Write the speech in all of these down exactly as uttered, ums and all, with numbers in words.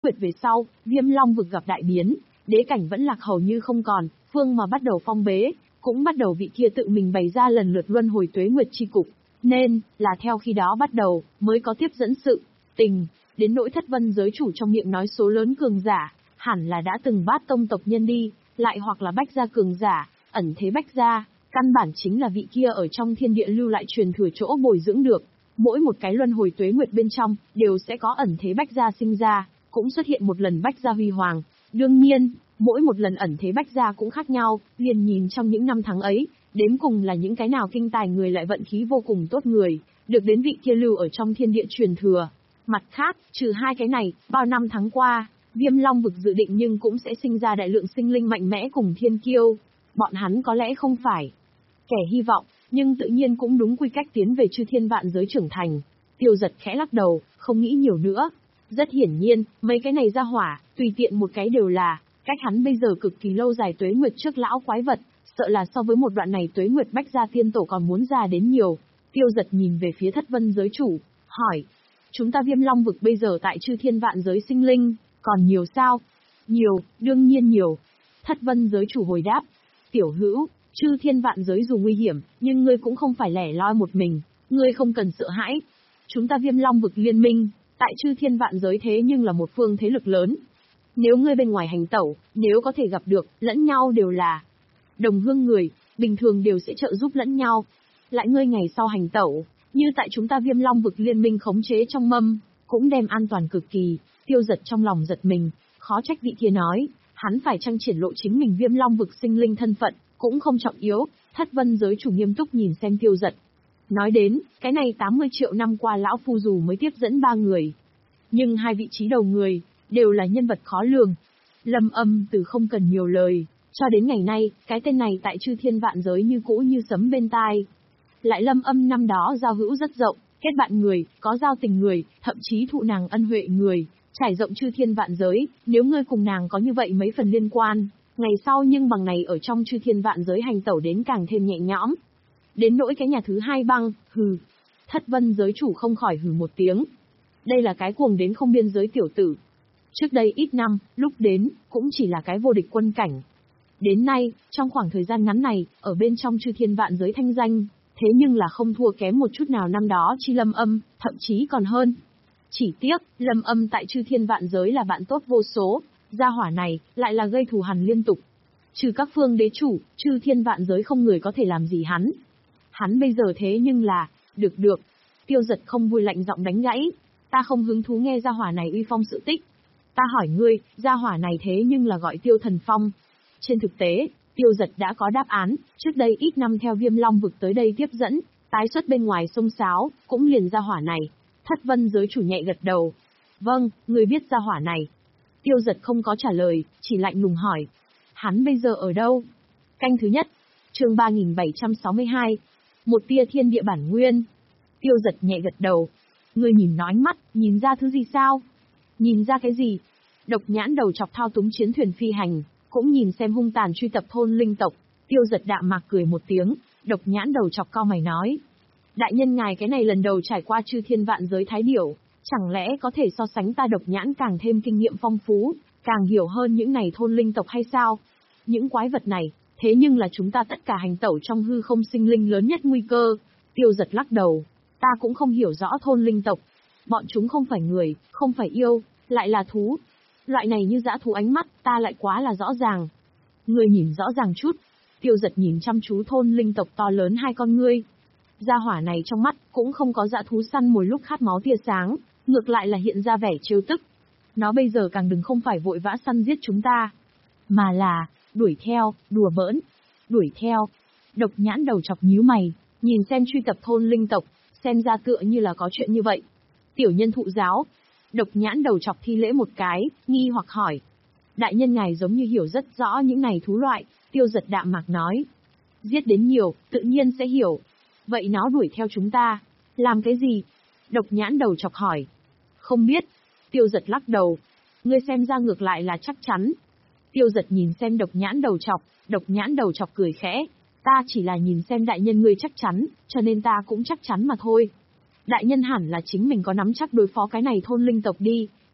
nguyệt về sau, Viêm Long vực gặp đại biến, đế cảnh vẫn lạc hầu như không còn, phương mà bắt đầu phong bế, cũng bắt đầu vị kia tự mình bày ra lần lượt luân hồi tuế nguyệt chi cục, nên là theo khi đó bắt đầu mới có tiếp dẫn sự tình, đến nỗi Thất Vân giới chủ trong miệng nói số lớn cường giả, hẳn là đã từng bát tông tộc nhân đi, lại hoặc là Bách gia cường giả, ẩn thế Bách gia, căn bản chính là vị kia ở trong thiên địa lưu lại truyền thừa chỗ bồi dưỡng được. Mỗi một cái luân hồi tuế nguyệt bên trong, đều sẽ có ẩn thế Bách gia sinh ra, cũng xuất hiện một lần Bách gia huy hoàng. Đương nhiên, mỗi một lần ẩn thế Bách gia cũng khác nhau, liền nhìn trong những năm tháng ấy, đếm cùng là những cái nào kinh tài người lại vận khí vô cùng tốt người, được đến vị kia lưu ở trong thiên địa truyền thừa. Mặt khác, trừ hai cái này, bao năm tháng qua, Viêm Long vực dự định nhưng cũng sẽ sinh ra đại lượng sinh linh mạnh mẽ cùng thiên kiêu. Bọn hắn có lẽ không phải kẻ hy vọng, nhưng tự nhiên cũng đúng quy cách tiến về chư thiên vạn giới trưởng thành. Tiêu Giật khẽ lắc đầu, không nghĩ nhiều nữa. Rất hiển nhiên, mấy cái này ra hỏa, tùy tiện một cái đều là, cách hắn bây giờ cực kỳ lâu dài tuế nguyệt trước lão quái vật, sợ là so với một đoạn này tuế nguyệt Bách gia tiên tổ còn muốn già đến nhiều. Tiêu Giật nhìn về phía Thất Vân giới chủ, hỏi, chúng ta Viêm Long vực bây giờ tại chư thiên vạn giới sinh linh, còn nhiều sao? Nhiều, đương nhiên nhiều. Thất Vân giới chủ hồi đáp, tiểu hữu, chư thiên vạn giới dù nguy hiểm, nhưng ngươi cũng không phải lẻ loi một mình, ngươi không cần sợ hãi. Chúng ta Viêm Long vực liên minh, tại chư thiên vạn giới thế nhưng là một phương thế lực lớn. Nếu ngươi bên ngoài hành tẩu, nếu có thể gặp được, lẫn nhau đều là đồng hương người, bình thường đều sẽ trợ giúp lẫn nhau. Lại ngươi ngày sau hành tẩu, như tại chúng ta Viêm Long vực liên minh khống chế trong mâm, cũng đem an toàn cực kỳ. Tiêu Giật trong lòng giật mình, khó trách vị kia nói, hắn phải chăng triển lộ chính mình Viêm Long vực sinh linh thân phận, cũng không trọng yếu. Thất Vân giới chủ nghiêm túc nhìn xem Tiêu Giật. Nói đến, cái này tám mươi triệu năm qua lão phu dù mới tiếp dẫn ba người. Nhưng hai vị trí đầu người, đều là nhân vật khó lường. Lâm Âm từ không cần nhiều lời, cho đến ngày nay, cái tên này tại chư thiên vạn giới như cũ như sấm bên tai. Lại Lâm Âm năm đó giao hữu rất rộng, kết bạn người, có giao tình người, thậm chí thụ nàng ân huệ người, trải rộng chư thiên vạn giới, nếu ngươi cùng nàng có như vậy mấy phần liên quan, ngày sau nhưng bằng này ở trong chư thiên vạn giới hành tẩu đến càng thêm nhẹ nhõm. Đến nỗi cái nhà thứ hai băng, hừ. Thất Vân giới chủ không khỏi hừ một tiếng. Đây là cái cuồng đến không biên giới tiểu tử. Trước đây ít năm, lúc đến, cũng chỉ là cái vô địch quân cảnh. Đến nay, trong khoảng thời gian ngắn này, ở bên trong chư thiên vạn giới thanh danh, thế nhưng là không thua kém một chút nào năm đó chi Lâm Âm, thậm chí còn hơn. Chỉ tiếc, Lâm Âm tại chư thiên vạn giới là bạn tốt vô số, gia hỏa này, lại là gây thù hằn liên tục. Trừ các phương đế chủ, chư thiên vạn giới không người có thể làm gì hắn. Hắn bây giờ thế nhưng là, được được. Tiêu Giật không vui lạnh giọng đánh gãy. Ta không hứng thú nghe gia hỏa này uy phong sự tích. Ta hỏi ngươi, gia hỏa này thế nhưng là gọi Tiêu Thần Phong. Trên thực tế, Tiêu Giật đã có đáp án, trước đây ít năm theo Viêm Long vực tới đây tiếp dẫn, tái xuất bên ngoài sông Sáo, cũng liền gia hỏa này. Thất Vân giới chủ nhẹ gật đầu. Vâng, ngươi biết gia hỏa này. Tiêu Giật không có trả lời, chỉ lạnh lùng hỏi. Hắn bây giờ ở đâu? Canh thứ nhất, chương ba nghìn bảy trăm sáu mươi hai. Một tia thiên địa bản nguyên. Tiêu Giật nhẹ gật đầu. Ngươi nhìn nó ánh mắt, nhìn ra thứ gì sao? Nhìn ra cái gì? Độc Nhãn đầu chọc thao túng chiến thuyền phi hành, cũng nhìn xem hung tàn truy tập thôn linh tộc. Tiêu Giật đạm mạc cười một tiếng, Độc Nhãn đầu chọc cau mày nói. Đại nhân ngài cái này lần đầu trải qua chư thiên vạn giới thái điểu, chẳng lẽ có thể so sánh ta Độc Nhãn càng thêm kinh nghiệm phong phú, càng hiểu hơn những này thôn linh tộc hay sao? Những quái vật này, thế nhưng là chúng ta tất cả hành tẩu trong hư không sinh linh lớn nhất nguy cơ. Tiêu Giật lắc đầu. Ta cũng không hiểu rõ thôn linh tộc. Bọn chúng không phải người, không phải yêu, lại là thú. Loại này như dã thú ánh mắt, ta lại quá là rõ ràng. Ngươi nhìn rõ ràng chút. Tiêu Giật nhìn chăm chú thôn linh tộc to lớn hai con ngươi. Gia hỏa này trong mắt, cũng không có dã thú săn mồi lúc khát máu tia sáng, ngược lại là hiện ra vẻ trêu tức. Nó bây giờ càng đừng không phải vội vã săn giết chúng ta, mà là, đuổi theo, đùa bỡn. Đuổi theo. Độc Nhãn đầu chọc nhíu mày, nhìn xem truy tập thôn linh tộc, xem ra tựa như là có chuyện như vậy. Tiểu nhân thụ giáo. Độc Nhãn đầu chọc thi lễ một cái, nghi hoặc hỏi. Đại nhân ngài giống như hiểu rất rõ những này thú loại. Tiêu Giật đạm mạc nói. Giết đến nhiều, tự nhiên sẽ hiểu. Vậy nó đuổi theo chúng ta, làm cái gì? Độc Nhãn đầu chọc hỏi. Không biết. Tiêu Giật lắc đầu. Ngươi xem ra ngược lại là chắc chắn. Tiêu Giật nhìn xem Độc Nhãn đầu chọc, Độc Nhãn đầu chọc cười khẽ. Ta chỉ là nhìn xem đại nhân ngươi chắc chắn, cho nên ta cũng chắc chắn mà thôi. Đại nhân hẳn là chính mình có nắm chắc đối phó cái này thôn linh tộc đi.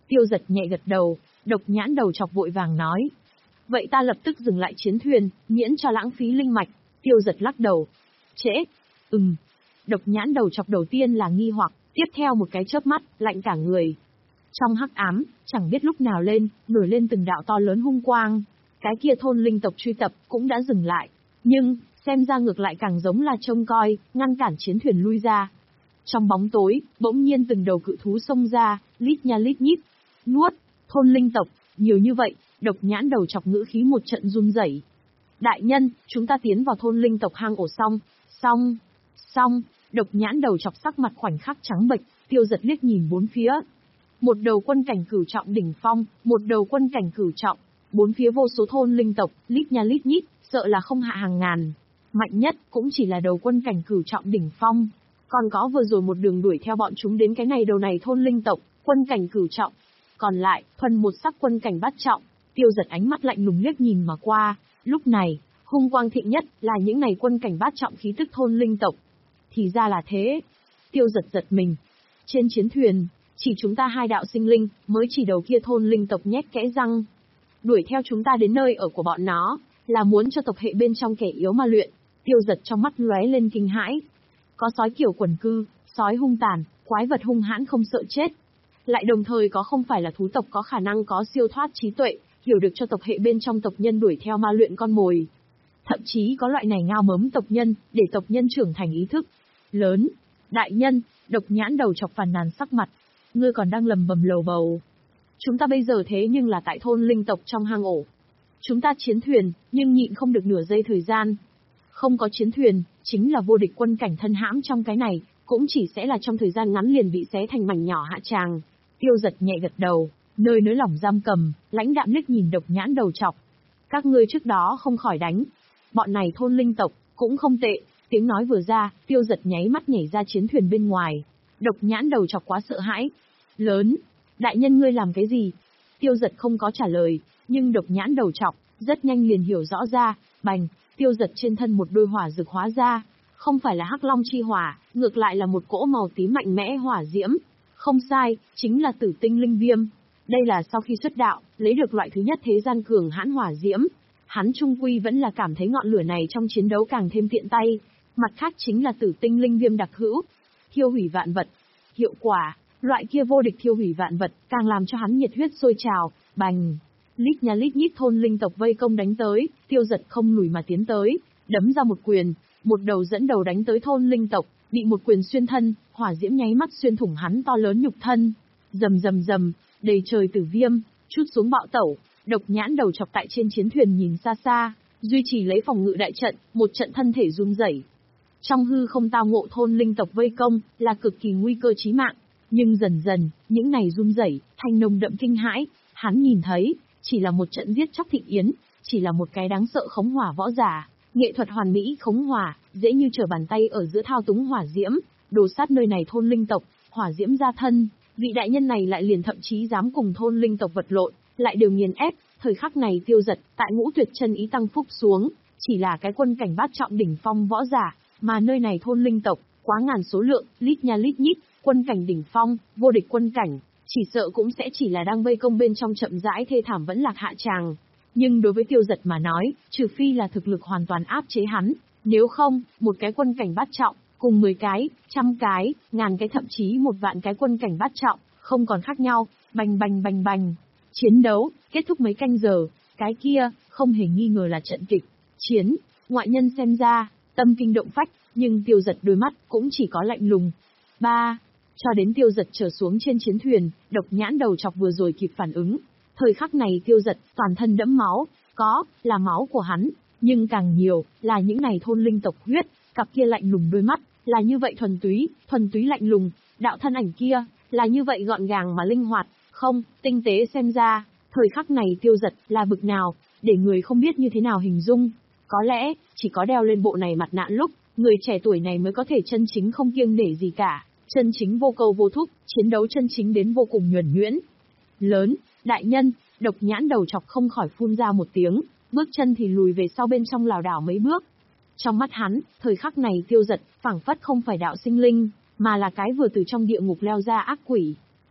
Tiêu Giật nhẹ gật đầu, độc nhãn đầu chọc vội vàng nói. Vậy ta lập tức dừng lại chiến thuyền, miễn cho lãng phí linh mạch. Tiêu Giật lắc đầu. Trễ. Ừm. Độc nhãn đầu chọc đầu tiên là nghi hoặc, tiếp theo một cái chớp mắt, lạnh cả người. Trong hắc ám, chẳng biết lúc nào lên, nổi lên từng đạo to lớn hung quang. Cái kia thôn linh tộc truy tập cũng đã dừng lại. Nhưng, xem ra ngược lại càng giống là trông coi, ngăn cản chiến thuyền lui ra. Trong bóng tối, bỗng nhiên từng đầu cự thú xông ra, lít nha lít nhít. Nuốt, thôn linh tộc, nhiều như vậy, độc nhãn đầu chọc ngữ khí một trận run rẩy. Đại nhân, chúng ta tiến vào thôn linh tộc hang ổ xong, xong, xong, độc nhãn đầu chọc sắc mặt khoảnh khắc trắng bệch, Tiêu Giật liếc nhìn bốn phía. Một đầu quân cảnh cửu trọng đỉnh phong, một đầu quân cảnh cửu trọng, bốn phía vô số thôn linh tộc, lít nha lít nhít, sợ là không hạ hàng ngàn. Mạnh nhất cũng chỉ là đầu quân cảnh cửu trọng đỉnh phong. Còn có vừa rồi một đường đuổi theo bọn chúng đến cái này đầu này thôn linh tộc, quân cảnh cửu trọng. Còn lại, thuần một sắc quân cảnh bát trọng. Tiêu Giật ánh mắt lạnh lùng liếc nhìn mà qua. Lúc này, hung quang thịnh nhất là những này quân cảnh bát trọng khí tức thôn linh tộc. Thì ra là thế. Tiêu Giật giật mình. Trên chiến thuyền, chỉ chúng ta hai đạo sinh linh, mới chỉ đầu kia thôn linh tộc nhét kẽ răng. Đuổi theo chúng ta đến nơi ở của bọn nó, là muốn cho tộc hệ bên trong kẻ yếu mà luyện. Tiêu Giật trong mắt lóe lên kinh hãi. Có sói kiểu quần cư, sói hung tàn, quái vật hung hãn không sợ chết. Lại đồng thời có không phải là thú tộc có khả năng có siêu thoát trí tuệ, hiểu được cho tộc hệ bên trong tộc nhân đuổi theo ma luyện con mồi. Thậm chí có loại này ngao mớm tộc nhân, để tộc nhân trưởng thành ý thức lớn. Đại nhân, độc nhãn đầu chọc phàn nàn sắc mặt. Ngươi còn đang lầm bầm lầu bầu. Chúng ta bây giờ thế nhưng là tại thôn linh tộc trong hang ổ. Chúng ta chiến thuyền, nhưng nhịn không được nửa giây thời gian. Không có chiến thuyền, chính là vô địch quân cảnh thân hãm trong cái này, cũng chỉ sẽ là trong thời gian ngắn liền bị xé thành mảnh nhỏ hạ tràng. Tiêu Giật nhẹ gật đầu, nơi nới lỏng giam cầm, lãnh đạm liếc nhìn độc nhãn đầu chọc. Các ngươi trước đó không khỏi đánh. Bọn này thôn linh tộc, cũng không tệ. Tiếng nói vừa ra, Tiêu Giật nháy mắt nhảy ra chiến thuyền bên ngoài. Độc nhãn đầu chọc quá sợ hãi. Lớn, đại nhân ngươi làm cái gì? Tiêu Giật không có trả lời, nhưng độc nhãn đầu chọc, rất nhanh liền hiểu rõ ra. Bành, Tiêu Giật trên thân một đôi hỏa rực hóa ra. Không phải là hắc long chi hỏa, ngược lại là một cỗ màu tím mạnh mẽ hỏa diễm. Không sai, chính là tử tinh linh viêm. Đây là sau khi xuất đạo, lấy được loại thứ nhất thế gian cường hãn hỏa diễm. Hắn trung quy vẫn là cảm thấy ngọn lửa này trong chiến đấu càng thêm tiện tay. Mặt khác chính là tử tinh linh viêm đặc hữu. Thiêu hủy vạn vật. Hiệu quả, loại kia vô địch thiêu hủy vạn vật, càng làm cho hắn nhiệt huyết sôi trào. Bành! Lít nha lít nhít thôn linh tộc vây công đánh tới, Tiêu Giật không lùi mà tiến tới, đấm ra một quyền, một đầu dẫn đầu đánh tới thôn linh tộc, bị một quyền xuyên thân, hỏa diễm nháy mắt xuyên thủng hắn to lớn nhục thân. Rầm rầm rầm, đầy trời tử viêm, chút xuống bạo tẩu, độc nhãn đầu chọc tại trên chiến thuyền nhìn xa xa, duy trì lấy phòng ngự đại trận, một trận thân thể run rẩy. Trong hư không tao ngộ thôn linh tộc vây công, là cực kỳ nguy cơ chí mạng, nhưng dần dần, những này run rẩy, thành nồng đậm kinh hãi, hắn nhìn thấy, chỉ là một trận giết chóc thịnh yến, chỉ là một cái đáng sợ khống hỏa võ giả, nghệ thuật hoàn mỹ khống hỏa, dễ như trở bàn tay ở giữa thao túng hỏa diễm, đồ sát nơi này thôn linh tộc, hỏa diễm ra thân, vị đại nhân này lại liền thậm chí dám cùng thôn linh tộc vật lộn, lại đều nghiền ép, thời khắc này Tiêu Giật, tại ngũ tuyệt chân ý tăng phúc xuống, chỉ là cái quân cảnh bát trọng đỉnh phong võ giả, mà nơi này thôn linh tộc, quá ngàn số lượng, lít nha lít nhít, quân cảnh đỉnh phong, vô địch quân cảnh, chỉ sợ cũng sẽ chỉ là đang vây công bên trong chậm rãi thê thảm vẫn lạc hạ tràng. Nhưng đối với Tiêu Giật mà nói, trừ phi là thực lực hoàn toàn áp chế hắn, nếu không, một cái quân cảnh bát trọng, cùng mười cái, trăm cái, ngàn cái thậm chí một vạn cái quân cảnh bát trọng, không còn khác nhau, bành bành bành bành. Chiến đấu, kết thúc mấy canh giờ, cái kia, không hề nghi ngờ là trận kịch, chiến, ngoại nhân xem ra, tâm kinh động phách, nhưng Tiêu Giật đôi mắt cũng chỉ có lạnh lùng. Ba, cho đến Tiêu Giật trở xuống trên chiến thuyền, độc nhãn đầu chọc vừa rồi kịp phản ứng. Thời khắc này Tiêu Giật, toàn thân đẫm máu, có, là máu của hắn, nhưng càng nhiều, là những này thôn linh tộc huyết, cặp kia lạnh lùng đôi mắt, là như vậy thuần túy, thuần túy lạnh lùng, đạo thân ảnh kia, là như vậy gọn gàng mà linh hoạt, không, tinh tế xem ra, thời khắc này Tiêu Giật, là bực nào, để người không biết như thế nào hình dung. Có lẽ, chỉ có đeo lên bộ này mặt nạ lúc, người trẻ tuổi này mới có thể chân chính không kiêng nể gì cả, chân chính vô câu vô thúc, chiến đấu chân chính đến vô cùng nhuần nhuyễn. Lớn, đại nhân, độc nhãn đầu chọc không khỏi phun ra một tiếng, bước chân thì lùi về sau bên trong lảo đảo mấy bước. Trong mắt hắn, thời khắc này Tiêu Giật, phảng phất không phải đạo sinh linh, mà là cái vừa từ trong địa ngục leo ra ác quỷ.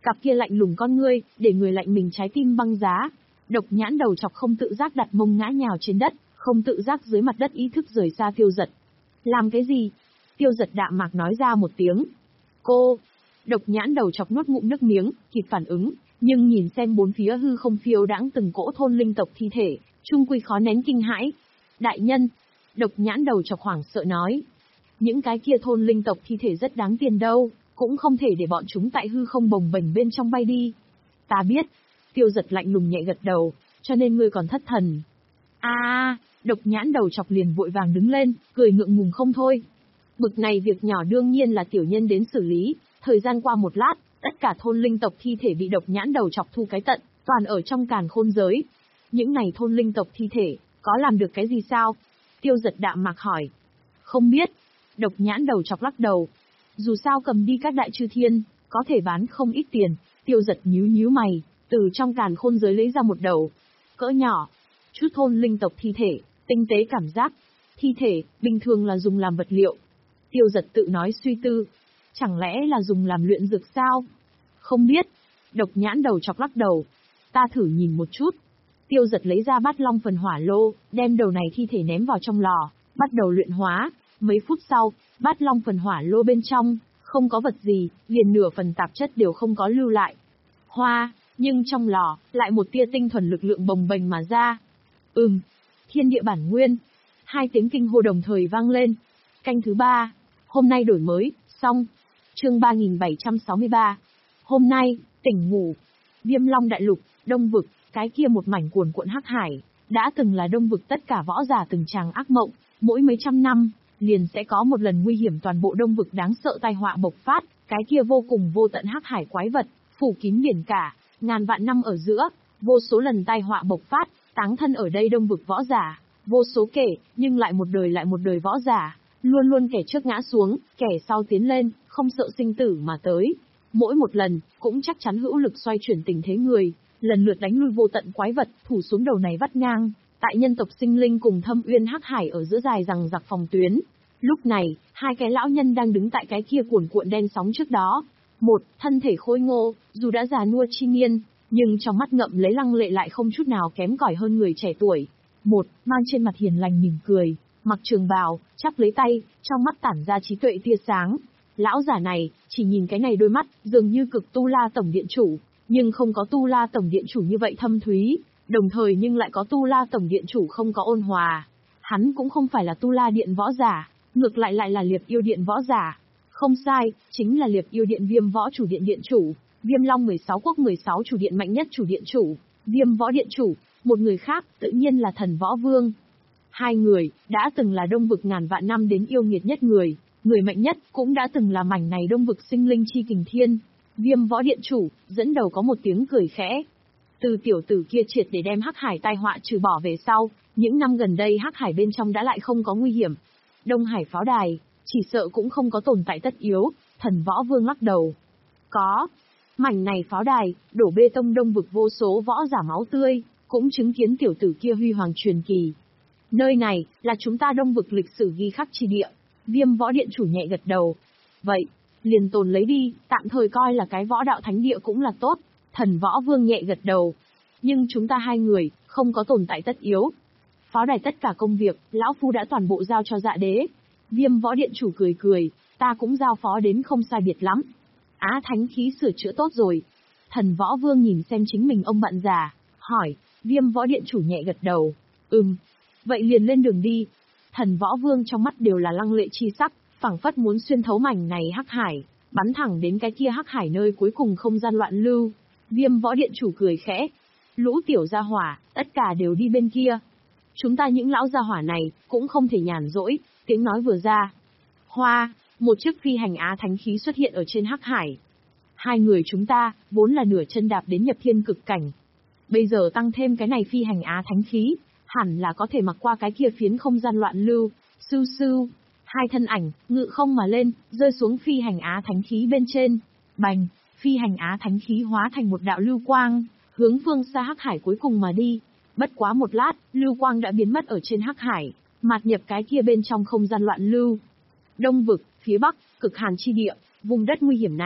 Cặp kia lạnh lùng con ngươi, để người lạnh mình trái tim băng giá. Độc nhãn đầu chọc không tự giác đặt mông ngã nhào trên đất, không tự giác dưới mặt đất ý thức rời xa Tiêu Dật. Làm cái gì? Tiêu Dật đạm mạc nói ra một tiếng. Cô! Độc nhãn đầu chọc nuốt ngụm nước miếng, kịp phản ứng, nhưng nhìn xem bốn phía hư không phiêu đãng từng cỗ thôn linh tộc thi thể, trung quy khó nén kinh hãi. Đại nhân! Độc nhãn đầu chọc hoảng sợ nói. Những cái kia thôn linh tộc thi thể rất đáng tiền đâu, cũng không thể để bọn chúng tại hư không bồng bềnh bên trong bay đi. Ta biết. Tiêu Dật lạnh lùng nhẹ gật đầu, cho nên ngươi còn thất thần. A, à, độc nhãn đầu chọc liền vội vàng đứng lên, cười ngượng ngùng không thôi. Bực này việc nhỏ đương nhiên là tiểu nhân đến xử lý, thời gian qua một lát, tất cả thôn linh tộc thi thể bị độc nhãn đầu chọc thu cái tận, toàn ở trong càn khôn giới. Những này thôn linh tộc thi thể, có làm được cái gì sao? Tiêu Dật đạm mạc hỏi. Không biết. Độc nhãn đầu chọc lắc đầu. Dù sao cầm đi các đại chư thiên, có thể bán không ít tiền. Tiêu Dật nhíu nhíu mày, từ trong càn khôn giới lấy ra một đầu cỡ nhỏ, chút thôn linh tộc thi thể, tinh tế cảm giác. Thi thể, bình thường là dùng làm vật liệu. Tiêu Dật tự nói suy tư. Chẳng lẽ là dùng làm luyện dược sao? Không biết. Độc nhãn đầu chọc lắc đầu. Ta thử nhìn một chút. Tiêu Dật lấy ra bát long phần hỏa lô, đem đầu này thi thể ném vào trong lò, bắt đầu luyện hóa. Mấy phút sau, bát long phần hỏa lô bên trong, không có vật gì, liền nửa phần tạp chất đều không có lưu lại. Hoa, nhưng trong lò, lại một tia tinh thuần lực lượng bồng bềnh mà ra. Ừm, thiên địa bản nguyên. Hai tiếng kinh hô đồng thời vang lên. Canh thứ ba, hôm nay đổi mới, xong. Chương ba nghìn bảy trăm sáu mươi ba. Hôm nay, tỉnh ngủ. Viêm Long đại lục, Đông vực, cái kia một mảnh cuồn cuộn hắc hải, đã từng là Đông vực tất cả võ giả từng tràng ác mộng, mỗi mấy trăm năm, liền sẽ có một lần nguy hiểm toàn bộ Đông vực đáng sợ tai họa bộc phát, cái kia vô cùng vô tận hắc hải quái vật, phủ kín biển cả, ngàn vạn năm ở giữa, vô số lần tai họa bộc phát, táng thân ở đây Đông vực võ giả, vô số kể, nhưng lại một đời lại một đời võ giả, luôn luôn kẻ trước ngã xuống, kẻ sau tiến lên, không sợ sinh tử mà tới. Mỗi một lần, cũng chắc chắn hữu lực xoay chuyển tình thế người, lần lượt đánh lui vô tận quái vật, thủ xuống đầu này vắt ngang, tại nhân tộc sinh linh cùng thâm uyên hắc hải ở giữa dài rằng giặc phòng tuyến. Lúc này, hai cái lão nhân đang đứng tại cái kia cuồn cuộn đen sóng trước đó. Một, thân thể khôi ngô, dù đã già nua chi niên, nhưng trong mắt ngậm lấy lăng lệ lại không chút nào kém cỏi hơn người trẻ tuổi. Một, mang trên mặt hiền lành mỉm cười, mặc trường bào, chắp lấy tay, trong mắt tản ra trí tuệ tia sáng. Lão giả này, chỉ nhìn cái này đôi mắt, dường như cực Tu La Tổng Điện Chủ, nhưng không có Tu La Tổng Điện Chủ như vậy thâm thúy, đồng thời nhưng lại có Tu La Tổng Điện Chủ không có ôn hòa. Hắn cũng không phải là Tu La Điện võ giả, ngược lại lại là Liệp Yêu Điện võ giả. Không sai, chính là Liệp Yêu Điện Viêm Võ Chủ Điện Điện Chủ, Viêm Long mười sáu quốc mười sáu chủ điện mạnh nhất chủ điện chủ, Viêm Võ Điện Chủ, một người khác, tự nhiên là Thần Võ Vương. Hai người, đã từng là Đông vực ngàn vạn năm đến yêu nghiệt nhất người, người mạnh nhất, cũng đã từng là mảnh này Đông vực sinh linh chi kình thiên. Viêm Võ Điện Chủ, dẫn đầu có một tiếng cười khẽ. Từ tiểu tử kia triệt để đem hắc hải tai họa trừ bỏ về sau, những năm gần đây hắc hải bên trong đã lại không có nguy hiểm. Đông Hải pháo đài, chỉ sợ cũng không có tồn tại tất yếu, Thần Võ Vương lắc đầu. Có. Mảnh này pháo đài, đổ bê tông Đông vực vô số võ giả máu tươi, cũng chứng kiến tiểu tử kia huy hoàng truyền kỳ. Nơi này, là chúng ta Đông vực lịch sử ghi khắc chi địa. Viêm Võ Điện Chủ nhẹ gật đầu. Vậy, liền tồn lấy đi, tạm thời coi là cái võ đạo thánh địa cũng là tốt. Thần Võ Vương nhẹ gật đầu. Nhưng chúng ta hai người, không có tồn tại tất yếu. Pháo đài tất cả công việc, lão phu đã toàn bộ giao cho Dạ Đế. Viêm Võ Điện Chủ cười cười, ta cũng giao phó đến không sai biệt lắm. Á thánh khí sửa chữa tốt rồi. Thần Võ Vương nhìn xem chính mình ông bạn già, hỏi. Viêm Võ Điện Chủ nhẹ gật đầu. Ừm. Vậy liền lên đường đi. Thần Võ Vương trong mắt đều là lăng lệ chi sắc, phảng phất muốn xuyên thấu mảnh này hắc hải, bắn thẳng đến cái kia hắc hải nơi cuối cùng không gian loạn lưu. Viêm Võ Điện Chủ cười khẽ. Lũ tiểu gia hỏa, tất cả đều đi bên kia. Chúng ta những lão gia hỏa này, cũng không thể nhàn rỗi, tiếng nói vừa ra. Hoa, một chiếc phi hành á thánh khí xuất hiện ở trên hắc hải. Hai người chúng ta, vốn là nửa chân đạp đến nhập thiên cực cảnh. Bây giờ tăng thêm cái này phi hành á thánh khí, hẳn là có thể mặc qua cái kia phiến không gian loạn lưu. Sưu sưu, hai thân ảnh, ngự không mà lên, rơi xuống phi hành á thánh khí bên trên. Bành, phi hành á thánh khí hóa thành một đạo lưu quang, hướng phương xa hắc hải cuối cùng mà đi. Bất quá một lát, lưu quang đã biến mất ở trên hắc hải, mạt nhập cái kia bên trong không gian loạn lưu. Đông vực, phía bắc, cực hàn chi địa, vùng đất nguy hiểm này,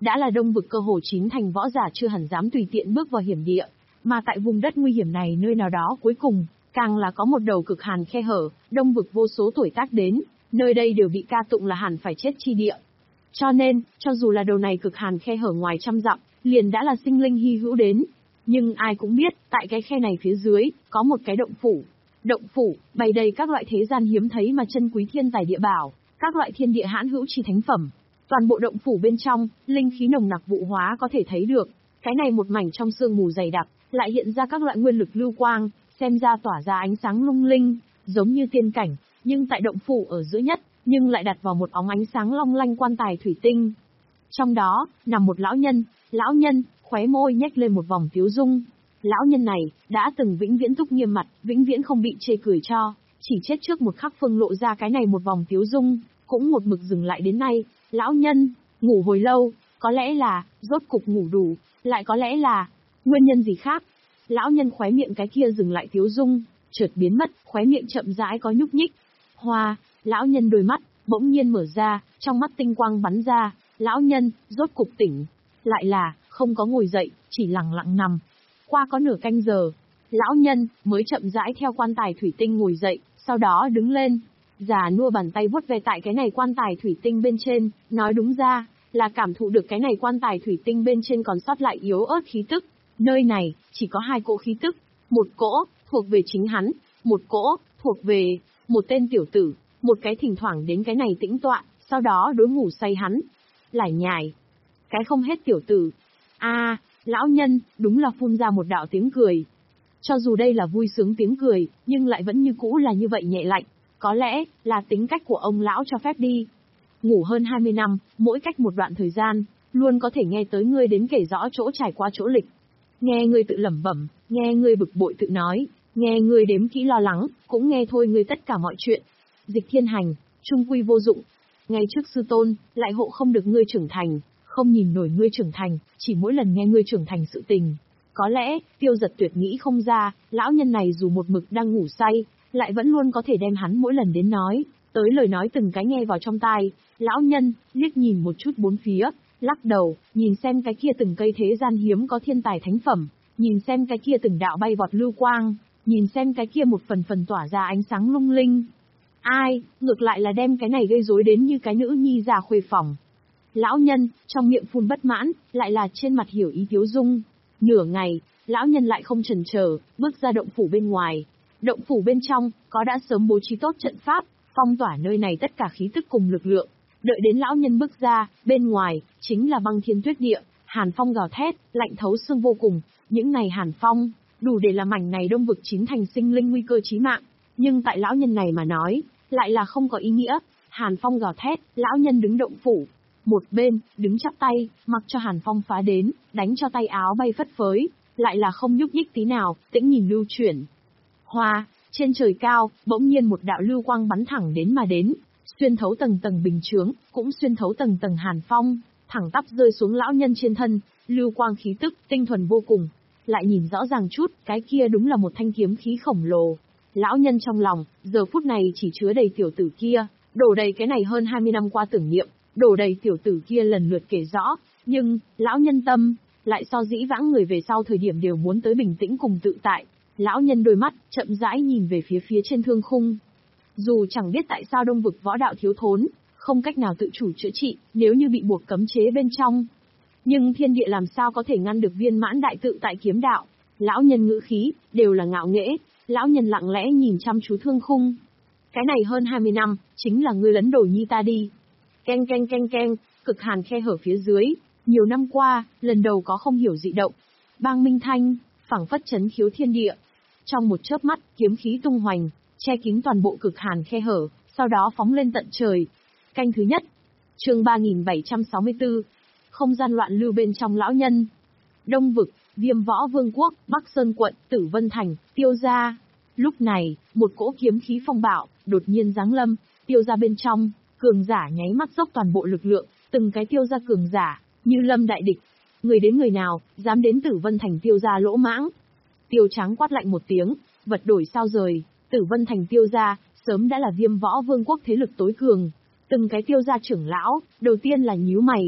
đã là Đông vực cơ hồ chín thành võ giả chưa hẳn dám tùy tiện bước vào hiểm địa, mà tại vùng đất nguy hiểm này nơi nào đó cuối cùng, càng là có một đầu cực hàn khe hở, Đông vực vô số tuổi tác đến, nơi đây đều bị ca tụng là hẳn phải chết chi địa. Cho nên, cho dù là đầu này cực hàn khe hở ngoài trăm dặm, liền đã là sinh linh hy hữu đến. Nhưng ai cũng biết, tại cái khe này phía dưới, có một cái động phủ. Động phủ, bày đầy các loại thế gian hiếm thấy mà chân quý thiên tài địa bảo, các loại thiên địa hãn hữu chi thánh phẩm. Toàn bộ động phủ bên trong, linh khí nồng nặc vụ hóa có thể thấy được. Cái này một mảnh trong sương mù dày đặc, lại hiện ra các loại nguyên lực lưu quang, xem ra tỏa ra ánh sáng lung linh, giống như tiên cảnh, nhưng tại động phủ ở giữa nhất, nhưng lại đặt vào một óng ánh sáng long lanh quan tài thủy tinh. Trong đó, nằm một lão nhân, lão nhân, khóe môi nhếch lên một vòng tiếu dung. Lão nhân này, đã từng vĩnh viễn túc nghiêm mặt, vĩnh viễn không bị chê cười cho, chỉ chết trước một khắc phương lộ ra cái này một vòng tiếu dung, cũng một mực dừng lại đến nay. Lão nhân, ngủ hồi lâu, có lẽ là, rốt cục ngủ đủ, lại có lẽ là, nguyên nhân gì khác. Lão nhân khóe miệng cái kia dừng lại tiếu dung, chợt biến mất, khóe miệng chậm rãi có nhúc nhích. Hoa, lão nhân đôi mắt, bỗng nhiên mở ra, trong mắt tinh quang bắn ra, lão nhân, rốt cục tỉnh. Lại là, không có ngồi dậy, chỉ lặng lặng nằm. Qua có nửa canh giờ, lão nhân, mới chậm rãi theo quan tài thủy tinh ngồi dậy, sau đó đứng lên. Già nua bàn tay vuốt về tại cái này quan tài thủy tinh bên trên, nói đúng ra, là cảm thụ được cái này quan tài thủy tinh bên trên còn sót lại yếu ớt khí tức. Nơi này, chỉ có hai cỗ khí tức, một cỗ, thuộc về chính hắn, một cỗ, thuộc về, một tên tiểu tử, một cái thỉnh thoảng đến cái này tĩnh tọa, sau đó đối ngủ say hắn. Lải nhải, cái không hết tiểu tử. A, lão nhân, đúng là phun ra một đạo tiếng cười. Cho dù đây là vui sướng tiếng cười, nhưng lại vẫn như cũ là như vậy nhẹ lạnh. Có lẽ, là tính cách của ông lão cho phép đi. Ngủ hơn hai mươi năm, mỗi cách một đoạn thời gian, luôn có thể nghe tới ngươi đến kể rõ chỗ trải qua chỗ lịch. Nghe ngươi tự lẩm bẩm, nghe ngươi bực bội tự nói, nghe ngươi đếm kỹ lo lắng, cũng nghe thôi ngươi tất cả mọi chuyện. Dịch thiên hành, trung quy vô dụng. Ngay trước sư tôn, lại hộ không được ngươi trưởng thành, không nhìn nổi ngươi trưởng thành, chỉ mỗi lần nghe ngươi trưởng thành sự tình. Có lẽ, Tiêu Giật tuyệt nghĩ không ra, lão nhân này dù một mực đang ngủ say, lại vẫn luôn có thể đem hắn mỗi lần đến nói, tới lời nói từng cái nghe vào trong tai. Lão nhân, liếc nhìn một chút bốn phía, lắc đầu, nhìn xem cái kia từng cây thế gian hiếm có thiên tài thánh phẩm, nhìn xem cái kia từng đạo bay vọt lưu quang, nhìn xem cái kia một phần phần tỏa ra ánh sáng lung linh. Ai, ngược lại là đem cái này gây rối đến như cái nữ nhi già khuê phòng. Lão nhân, trong miệng phun bất mãn, lại là trên mặt hiểu ý tiếu dung. Nửa ngày, lão nhân lại không chần chờ, bước ra động phủ bên ngoài. Động phủ bên trong, có đã sớm bố trí tốt trận pháp, phong tỏa nơi này tất cả khí tức cùng lực lượng. Đợi đến lão nhân bước ra, bên ngoài, chính là băng thiên tuyết địa, hàn phong gào thét, lạnh thấu xương vô cùng. Những này hàn phong, đủ để làm mảnh này đông vực chín thành sinh linh nguy cơ chí mạng. Nhưng tại lão nhân này mà nói, lại là không có ý nghĩa. Hàn phong gào thét, lão nhân đứng động phủ. Một bên, đứng chắp tay, mặc cho hàn phong phá đến, đánh cho tay áo bay phất phới, lại là không nhúc nhích tí nào, tĩnh nhìn lưu chuyển. Hoa, trên trời cao, bỗng nhiên một đạo lưu quang bắn thẳng đến mà đến, xuyên thấu tầng tầng bình chướng, cũng xuyên thấu tầng tầng hàn phong, thẳng tắp rơi xuống lão nhân trên thân, lưu quang khí tức, tinh thuần vô cùng. Lại nhìn rõ ràng chút, cái kia đúng là một thanh kiếm khí khổng lồ. Lão nhân trong lòng, giờ phút này chỉ chứa đầy tiểu tử kia, đổ đầy cái này hơn hai mươi năm qua tưởng niệm, đổ đầy tiểu tử kia lần lượt kể rõ, nhưng, lão nhân tâm, lại so dĩ vãng người về sau thời điểm đều muốn tới bình tĩnh cùng tự tại. Lão nhân đôi mắt, chậm rãi nhìn về phía phía trên thương khung. Dù chẳng biết tại sao đông vực võ đạo thiếu thốn, không cách nào tự chủ chữa trị, nếu như bị buộc cấm chế bên trong. Nhưng thiên địa làm sao có thể ngăn được viên mãn đại tự tại kiếm đạo. Lão nhân ngữ khí, đều là ngạo nghễ, lão nhân lặng lẽ nhìn chăm chú thương khung. Cái này hơn hai mươi năm, chính là ngươi lấn đồ nhi ta đi. Keng keng keng keng, cực hàn khe hở phía dưới, nhiều năm qua, lần đầu có không hiểu dị động. Bang minh thanh, phảng phất chấn khiếu thiên địa. Trong một chớp mắt, kiếm khí tung hoành, che kín toàn bộ cực hàn khe hở, sau đó phóng lên tận trời. Canh thứ nhất, chương ba nghìn bảy trăm sáu mươi tư, không gian loạn lưu bên trong lão nhân. Đông vực, Viêm Võ Vương quốc, Bắc Sơn quận, Tử Vân thành, Tiêu gia. Lúc này, một cỗ kiếm khí phong bạo đột nhiên giáng lâm, Tiêu gia bên trong, cường giả nháy mắt dốc toàn bộ lực lượng, từng cái Tiêu gia cường giả như lâm đại địch. Người đến người nào, dám đến Tử Vân thành Tiêu gia lỗ mãng. Tiêu Trắng quát lạnh một tiếng, vật đổi sao rời, Tử Vân thành Tiêu gia, sớm đã là Viêm Võ Vương quốc thế lực tối cường. Từng cái Tiêu gia trưởng lão, đầu tiên là nhíu mày,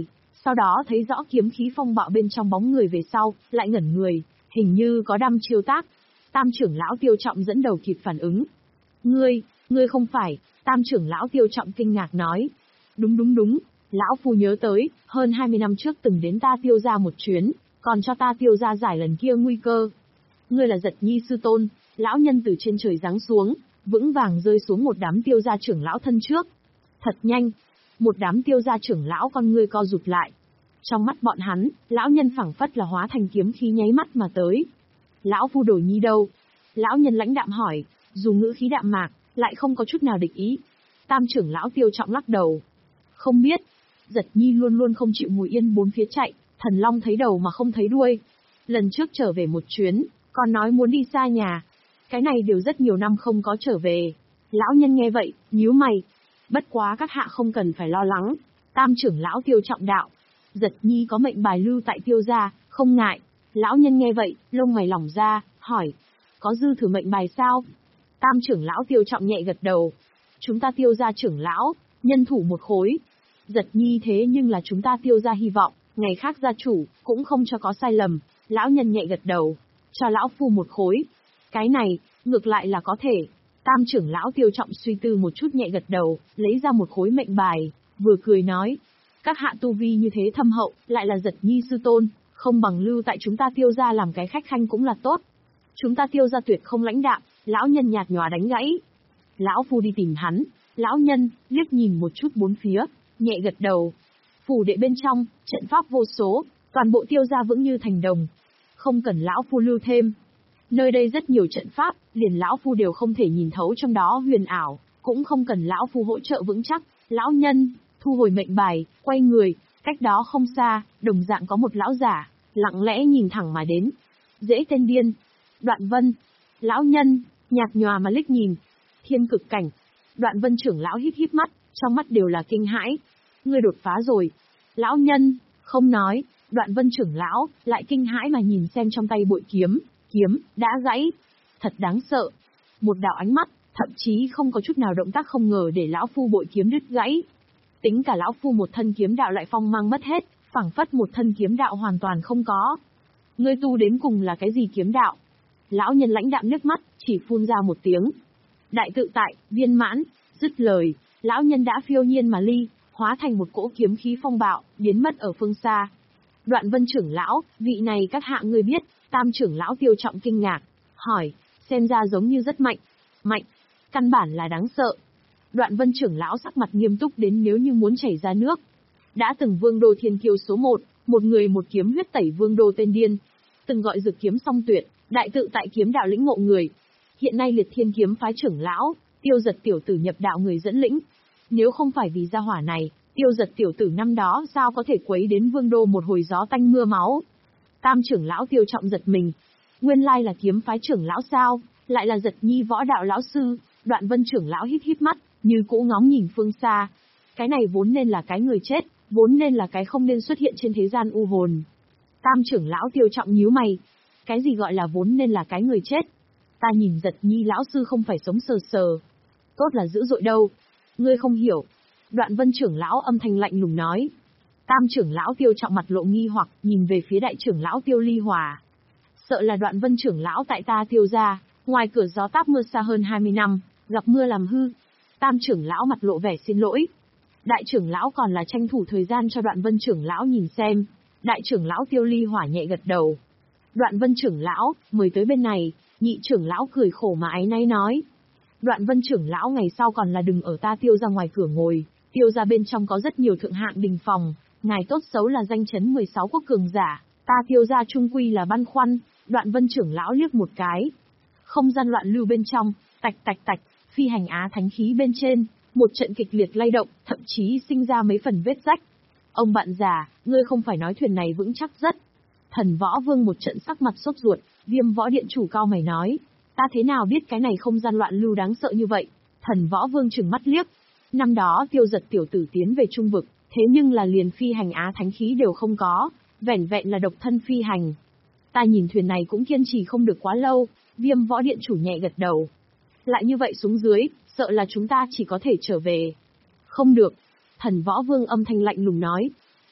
sau đó thấy rõ kiếm khí phong bạo bên trong bóng người về sau, lại ngẩn người, hình như có đăm chiêu tác. Tam trưởng lão Tiêu Trọng dẫn đầu kịp phản ứng. Ngươi, ngươi không phải, Tam trưởng lão Tiêu Trọng kinh ngạc nói. Đúng đúng đúng, lão phu nhớ tới, hơn hai mươi năm trước từng đến ta Tiêu gia một chuyến, còn cho ta Tiêu gia giải lần kia nguy cơ. Ngươi là Giật Nhi sư tôn, lão nhân từ trên trời giáng xuống, vững vàng rơi xuống một đám Tiêu gia trưởng lão thân trước. Thật nhanh, một đám Tiêu gia trưởng lão con ngươi co rụt lại. Trong mắt bọn hắn, lão nhân phảng phất là hóa thành kiếm khí nháy mắt mà tới. Lão phu Đổi Nhi đâu? Lão nhân lãnh đạm hỏi, dù ngữ khí đạm mạc, lại không có chút nào địch ý. Tam trưởng lão Tiêu Trọng lắc đầu. Không biết. Giật Nhi luôn luôn không chịu ngồi yên bốn phía chạy, thần long thấy đầu mà không thấy đuôi. Lần trước trở về một chuyến, còn nói muốn đi xa nhà. Cái này đều rất nhiều năm không có trở về. Lão nhân nghe vậy, nhíu mày. Bất quá các hạ không cần phải lo lắng. Tam trưởng lão Tiêu Trọng đạo. Giật Nhi có mệnh bài lưu tại Tiêu gia, không ngại. Lão nhân nghe vậy, lông mày lỏng ra, hỏi. Có dư thử mệnh bài sao? Tam trưởng lão Tiêu Trọng nhẹ gật đầu. Chúng ta Tiêu gia trưởng lão, nhân thủ một khối. Giật Nhi thế nhưng là chúng ta Tiêu gia hy vọng, ngày khác gia chủ, cũng không cho có sai lầm. Lão nhân nhẹ gật đầu. Cho lão phu một khối. Cái này, ngược lại là có thể. Tam trưởng lão Tiêu Trọng suy tư một chút nhẹ gật đầu, lấy ra một khối mệnh bài, vừa cười nói. Các hạ tu vi như thế thâm hậu, lại là Giật Nhi sư tôn, không bằng lưu tại chúng ta Tiêu gia làm cái khách khanh cũng là tốt. Chúng ta Tiêu gia tuyệt không lãnh đạm, lão nhân nhạt nhòa đánh gãy. Lão phu đi tìm hắn, lão nhân, liếc nhìn một chút bốn phía, nhẹ gật đầu. Phủ đệ bên trong, trận pháp vô số, toàn bộ Tiêu gia vững như thành đồng. Không cần lão phu lưu thêm. Nơi đây rất nhiều trận pháp, liền lão phu đều không thể nhìn thấu trong đó huyền ảo, cũng không cần lão phu hỗ trợ vững chắc. Lão nhân, thu hồi mệnh bài, quay người, cách đó không xa, đồng dạng có một lão giả, lặng lẽ nhìn thẳng mà đến. Dễ tên điên. Đoạn Vân. Lão nhân, nhạt nhòa mà liếc nhìn. Thiên cực cảnh. Đoạn Vân trưởng lão híp híp mắt, trong mắt đều là kinh hãi. Ngươi đột phá rồi. Lão nhân, không nói, Đoạn Vân trưởng lão, lại kinh hãi mà nhìn xem trong tay bội kiếm, kiếm, đã gãy. Thật đáng sợ. Một đạo ánh mắt, thậm chí không có chút nào động tác không ngờ để lão phu bội kiếm đứt gãy. Tính cả lão phu một thân kiếm đạo lại phong mang mất hết, phảng phất một thân kiếm đạo hoàn toàn không có. Ngươi tu đến cùng là cái gì kiếm đạo? Lão nhân lãnh đạm nước mắt, chỉ phun ra một tiếng. Đại tự tại, viên mãn, dứt lời, lão nhân đã phiêu nhiên mà ly, hóa thành một cỗ kiếm khí phong bạo, biến mất ở phương xa. Đoạn Vân trưởng lão, vị này các hạ ngươi biết, Tam trưởng lão Tiêu Trọng kinh ngạc, hỏi, xem ra giống như rất mạnh. Mạnh, căn bản là đáng sợ. Đoạn Vân trưởng lão sắc mặt nghiêm túc đến nếu như muốn chảy ra nước. Đã từng vương đô thiên kiêu số một, một người một kiếm huyết tẩy vương đô tên điên. Từng gọi dược kiếm song tuyệt, đại tự tại kiếm đạo lĩnh ngộ người. Hiện nay liệt thiên kiếm phái trưởng lão, Tiêu Giật tiểu tử nhập đạo người dẫn lĩnh. Nếu không phải vì gia hỏa này, Tiêu Giật tiểu tử năm đó sao có thể quấy đến vương đô một hồi gió tanh mưa máu. Tam trưởng lão Tiêu Trọng giật mình. Nguyên lai là kiếm phái trưởng lão sao, lại là Giật Nhi võ đạo lão sư. Đoạn Vân trưởng lão híp híp mắt, như cũ ngóng nhìn phương xa. Cái này vốn nên là cái người chết, vốn nên là cái không nên xuất hiện trên thế gian u hồn. Tam trưởng lão Tiêu Trọng nhíu mày. Cái gì gọi là vốn nên là cái người chết? Ta nhìn Giật Nhi lão sư không phải sống sờ sờ. Tốt là dữ dội đâu. Ngươi không hiểu. Đoạn Vân trưởng lão âm thanh lạnh lùng nói. Tam trưởng lão Tiêu Trọng mặt lộ nghi hoặc, nhìn về phía đại trưởng lão Tiêu Ly Hòa. Sợ là Đoạn Vân trưởng lão tại ta Tiêu gia, ngoài cửa gió táp mưa xa hơn hai mươi năm, gặp mưa làm hư. Tam trưởng lão mặt lộ vẻ xin lỗi. Đại trưởng lão còn là tranh thủ thời gian cho Đoạn Vân trưởng lão nhìn xem. Đại trưởng lão Tiêu Ly Hỏa nhẹ gật đầu. Đoạn Vân trưởng lão, mời tới bên này. Nhị trưởng lão cười khổ mà áy náy nói. Đoạn Vân trưởng lão ngày sau còn là đừng ở ta Tiêu ra ngoài cửa ngồi. Tiêu ra bên trong có rất nhiều thượng hạng đình phòng. Ngài tốt xấu là danh chấn mười sáu quốc cường giả. Ta Tiêu ra trung quy là băn khoăn. Đoạn Vân trưởng lão liếc một cái. Không gian loạn lưu bên trong, tạch tạch tạch, phi hành á thánh khí bên trên. Một trận kịch liệt lay động, thậm chí sinh ra mấy phần vết rách. Ông bạn già, ngươi không phải nói thuyền này vững chắc rất. Thần Võ Vương một trận sắc mặt sốt ruột, Viêm Võ Điện chủ cao mày nói. Ta thế nào biết cái này không gian loạn lưu đáng sợ như vậy? Thần Võ Vương trừng mắt liếc. Năm đó Tiêu Giật tiểu tử tiến về trung vực, thế nhưng là liền phi hành á thánh khí đều không có, vẻn vẹn là độc thân phi hành. Ta nhìn thuyền này cũng kiên trì không được quá lâu, Viêm Võ Điện chủ nhẹ gật đầu. Lại như vậy xuống dưới, sợ là chúng ta chỉ có thể trở về. Không được. Thần Võ Vương âm thanh lạnh lùng nói.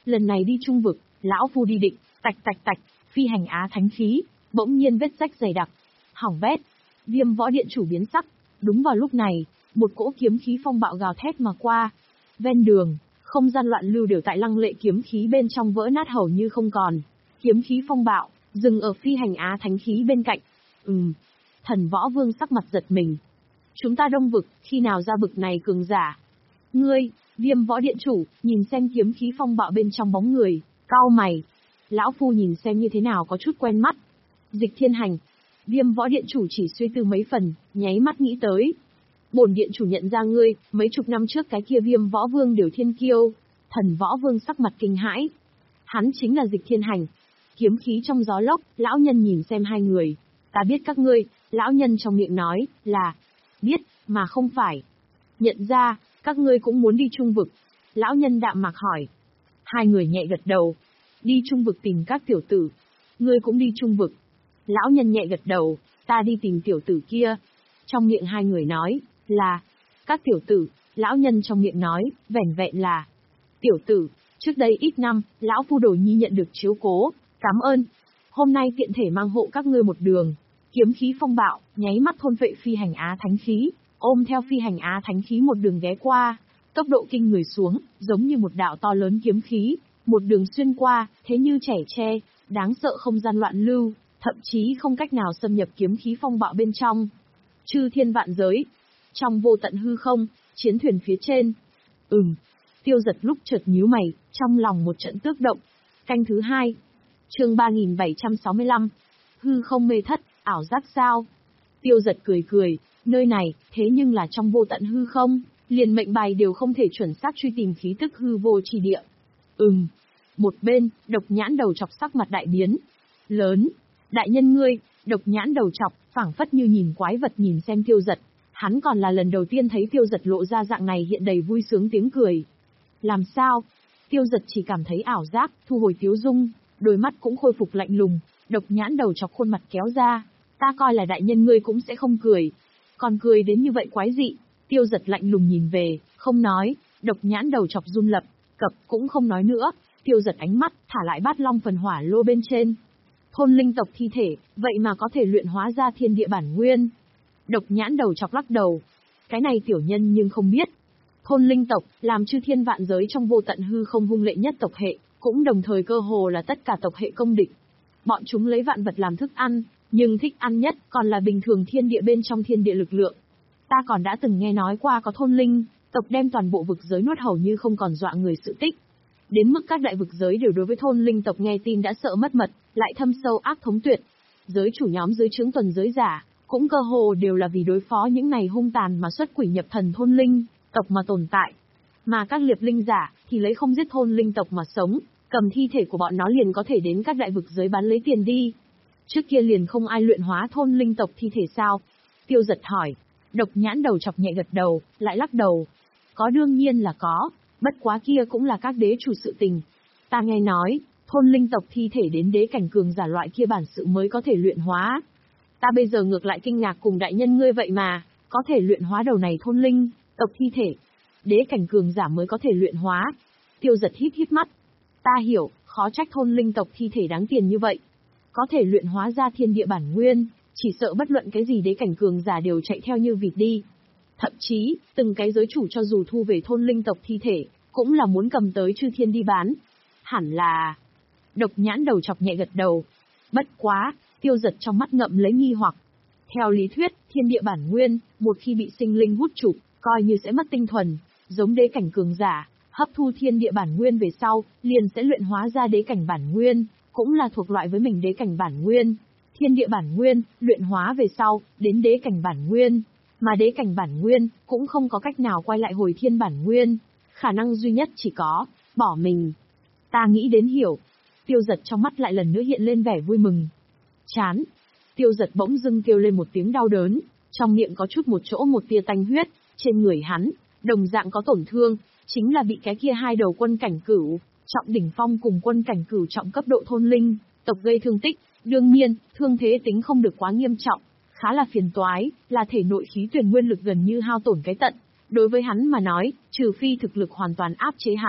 Lần này đi trung vực, lão phu đi định, tạch tạch tạch, phi hành á thánh khí, bỗng nhiên vết rách dày đặc. Hỏng bét. Viêm võ điện chủ biến sắc. Đúng vào lúc này, một cỗ kiếm khí phong bạo gào thét mà qua. Ven đường, không gian loạn lưu đều tại lăng lệ kiếm khí bên trong vỡ nát hầu như không còn. Kiếm khí phong bạo, dừng ở phi hành á thánh khí bên cạnh. Ừm. Thần võ vương sắc mặt giật mình. Chúng ta đông vực, khi nào ra bực này cường giả? Ngươi, Viêm võ điện chủ, nhìn xem kiếm khí phong bạo bên trong bóng người, cau mày. Lão phu nhìn xem như thế nào có chút quen mắt. Dịch Thiên Hành. Viêm võ điện chủ chỉ suy tư mấy phần, nháy mắt nghĩ tới. Bổn điện chủ nhận ra ngươi, mấy chục năm trước cái kia Viêm võ vương Điều Thiên Kiêu. Thần võ vương sắc mặt kinh hãi. Hắn chính là Dịch Thiên Hành. Kiếm khí trong gió lốc, lão nhân nhìn xem hai người. Ta biết các ngươi, lão nhân trong miệng nói, là biết, mà không phải. Nhận ra, các ngươi cũng muốn đi trung vực. Lão nhân đạm mạc hỏi. Hai người nhẹ gật đầu. Đi trung vực tìm các tiểu tử. Ngươi cũng đi trung vực. Lão nhân nhẹ gật đầu, ta đi tìm tiểu tử kia. Trong miệng hai người nói, là các tiểu tử, lão nhân trong miệng nói, vẻn vẹn là tiểu tử, trước đây ít năm, lão phu Đồ Nhi nhận được chiếu cố, cảm ơn. Hôm nay tiện thể mang hộ các ngươi một đường. Kiếm khí phong bạo, nháy mắt thôn vệ phi hành á thánh khí, ôm theo phi hành á thánh khí một đường ghé qua, tốc độ kinh người xuống, giống như một đạo to lớn kiếm khí, một đường xuyên qua, thế như chẻ tre, đáng sợ không gian loạn lưu, thậm chí không cách nào xâm nhập kiếm khí phong bạo bên trong. Chư thiên vạn giới, trong vô tận hư không, chiến thuyền phía trên. Ừm, Tiêu Giật lúc chợt nhíu mày, trong lòng một trận tước động. Canh thứ hai, chương ba nghìn bảy trăm sáu mươi lăm, hư không mê thất, ảo giác sao? Tiêu Giật cười cười, nơi này, thế nhưng là trong vô tận hư không, liền mệnh bài đều không thể chuẩn xác truy tìm khí tức hư vô chi địa. Ừm, một bên, Độc Nhãn đầu chọc sắc mặt đại biến. Lớn, đại nhân ngươi, Độc Nhãn đầu chọc, phảng phất như nhìn quái vật nhìn xem Tiêu Giật. Hắn còn là lần đầu tiên thấy Tiêu Giật lộ ra dạng này hiện đầy vui sướng tiếng cười. Làm sao? Tiêu Giật chỉ cảm thấy ảo giác, thu hồi tiếu dung, đôi mắt cũng khôi phục lạnh lùng. Độc Nhãn đầu chọc khuôn mặt kéo ra. Ta coi là đại nhân ngươi cũng sẽ không cười. Còn cười đến như vậy quái dị. Tiêu Giật lạnh lùng nhìn về, không nói. Độc Nhãn đầu chọc run lập, cập cũng không nói nữa. Tiêu Giật ánh mắt, thả lại bát long phần hỏa lô bên trên. Thôn linh tộc thi thể, vậy mà có thể luyện hóa ra thiên địa bản nguyên. Độc Nhãn đầu chọc lắc đầu. Cái này tiểu nhân nhưng không biết. Thôn linh tộc, làm chư thiên vạn giới trong vô tận hư không hung lệ nhất tộc hệ, cũng đồng thời cơ hồ là tất cả tộc hệ công địch. Bọn chúng lấy vạn vật làm thức ăn, nhưng thích ăn nhất còn là bình thường thiên địa bên trong thiên địa lực lượng. Ta còn đã từng nghe nói qua có thôn linh tộc đem toàn bộ vực giới nuốt hầu như không còn dọa người sự tích. Đến mức các đại vực giới đều đối với thôn linh tộc nghe tin đã sợ mất mật, lại thâm sâu ác thống tuyệt. Giới chủ nhóm dưới trướng tuần giới giả, cũng cơ hồ đều là vì đối phó những này hung tàn mà xuất quỷ nhập thần thôn linh tộc mà tồn tại. Mà các liệp linh giả thì lấy không giết thôn linh tộc mà sống, cầm thi thể của bọn nó liền có thể đến các đại vực giới bán lấy tiền đi. Trước kia liền không ai luyện hóa thôn linh tộc thi thể sao? Tiêu Giật hỏi. Độc Nhãn đầu chọc nhẹ gật đầu, lại lắc đầu. Có, đương nhiên là có, bất quá kia cũng là các đế chủ sự tình. Ta nghe nói, thôn linh tộc thi thể đến đế cảnh cường giả loại kia bản sự mới có thể luyện hóa. Ta bây giờ ngược lại kinh ngạc cùng đại nhân ngươi vậy mà, có thể luyện hóa đầu này thôn linh tộc thi thể. Đế cảnh cường giả mới có thể luyện hóa. Tiêu Giật híp híp mắt. Ta hiểu, khó trách thôn linh tộc thi thể đáng tiền như vậy. Có thể luyện hóa ra thiên địa bản nguyên, chỉ sợ bất luận cái gì đế cảnh cường giả đều chạy theo như vịt đi. Thậm chí, từng cái giới chủ cho dù thu về thôn linh tộc thi thể, cũng là muốn cầm tới chư thiên đi bán. Hẳn là... Độc Nhãn đầu chọc nhẹ gật đầu. Bất quá, Tiêu Giật trong mắt ngậm lấy nghi hoặc. Theo lý thuyết, thiên địa bản nguyên, một khi bị sinh linh hút chụp, coi như sẽ mất tinh thuần, giống đế cảnh cường giả, hấp thu thiên địa bản nguyên về sau, liền sẽ luyện hóa ra đế cảnh bản nguyên, cũng là thuộc loại với mình đế cảnh bản nguyên. Thiên địa bản nguyên, luyện hóa về sau, đến đế cảnh bản nguyên, mà đế cảnh bản nguyên, cũng không có cách nào quay lại hồi thiên bản nguyên, khả năng duy nhất chỉ có, bỏ mình. Ta nghĩ đến hiểu. Tiêu Giật trong mắt lại lần nữa hiện lên vẻ vui mừng. Chán. Tiêu Giật bỗng dưng kêu lên một tiếng đau đớn, trong miệng có chút một chỗ một tia tanh huyết, trên người hắn, đồng dạng có tổn thương, chính là bị cái kia hai đầu quân cảnh cửu, trọng đỉnh phong cùng quân cảnh cửu trọng cấp độ thôn linh tộc gây thương tích. Đương nhiên, thương thế tính không được quá nghiêm trọng, khá là phiền toái, là thể nội khí tuyển nguyên lực gần như hao tổn cái tận. Đối với hắn mà nói, trừ phi thực lực hoàn toàn áp chế hắn,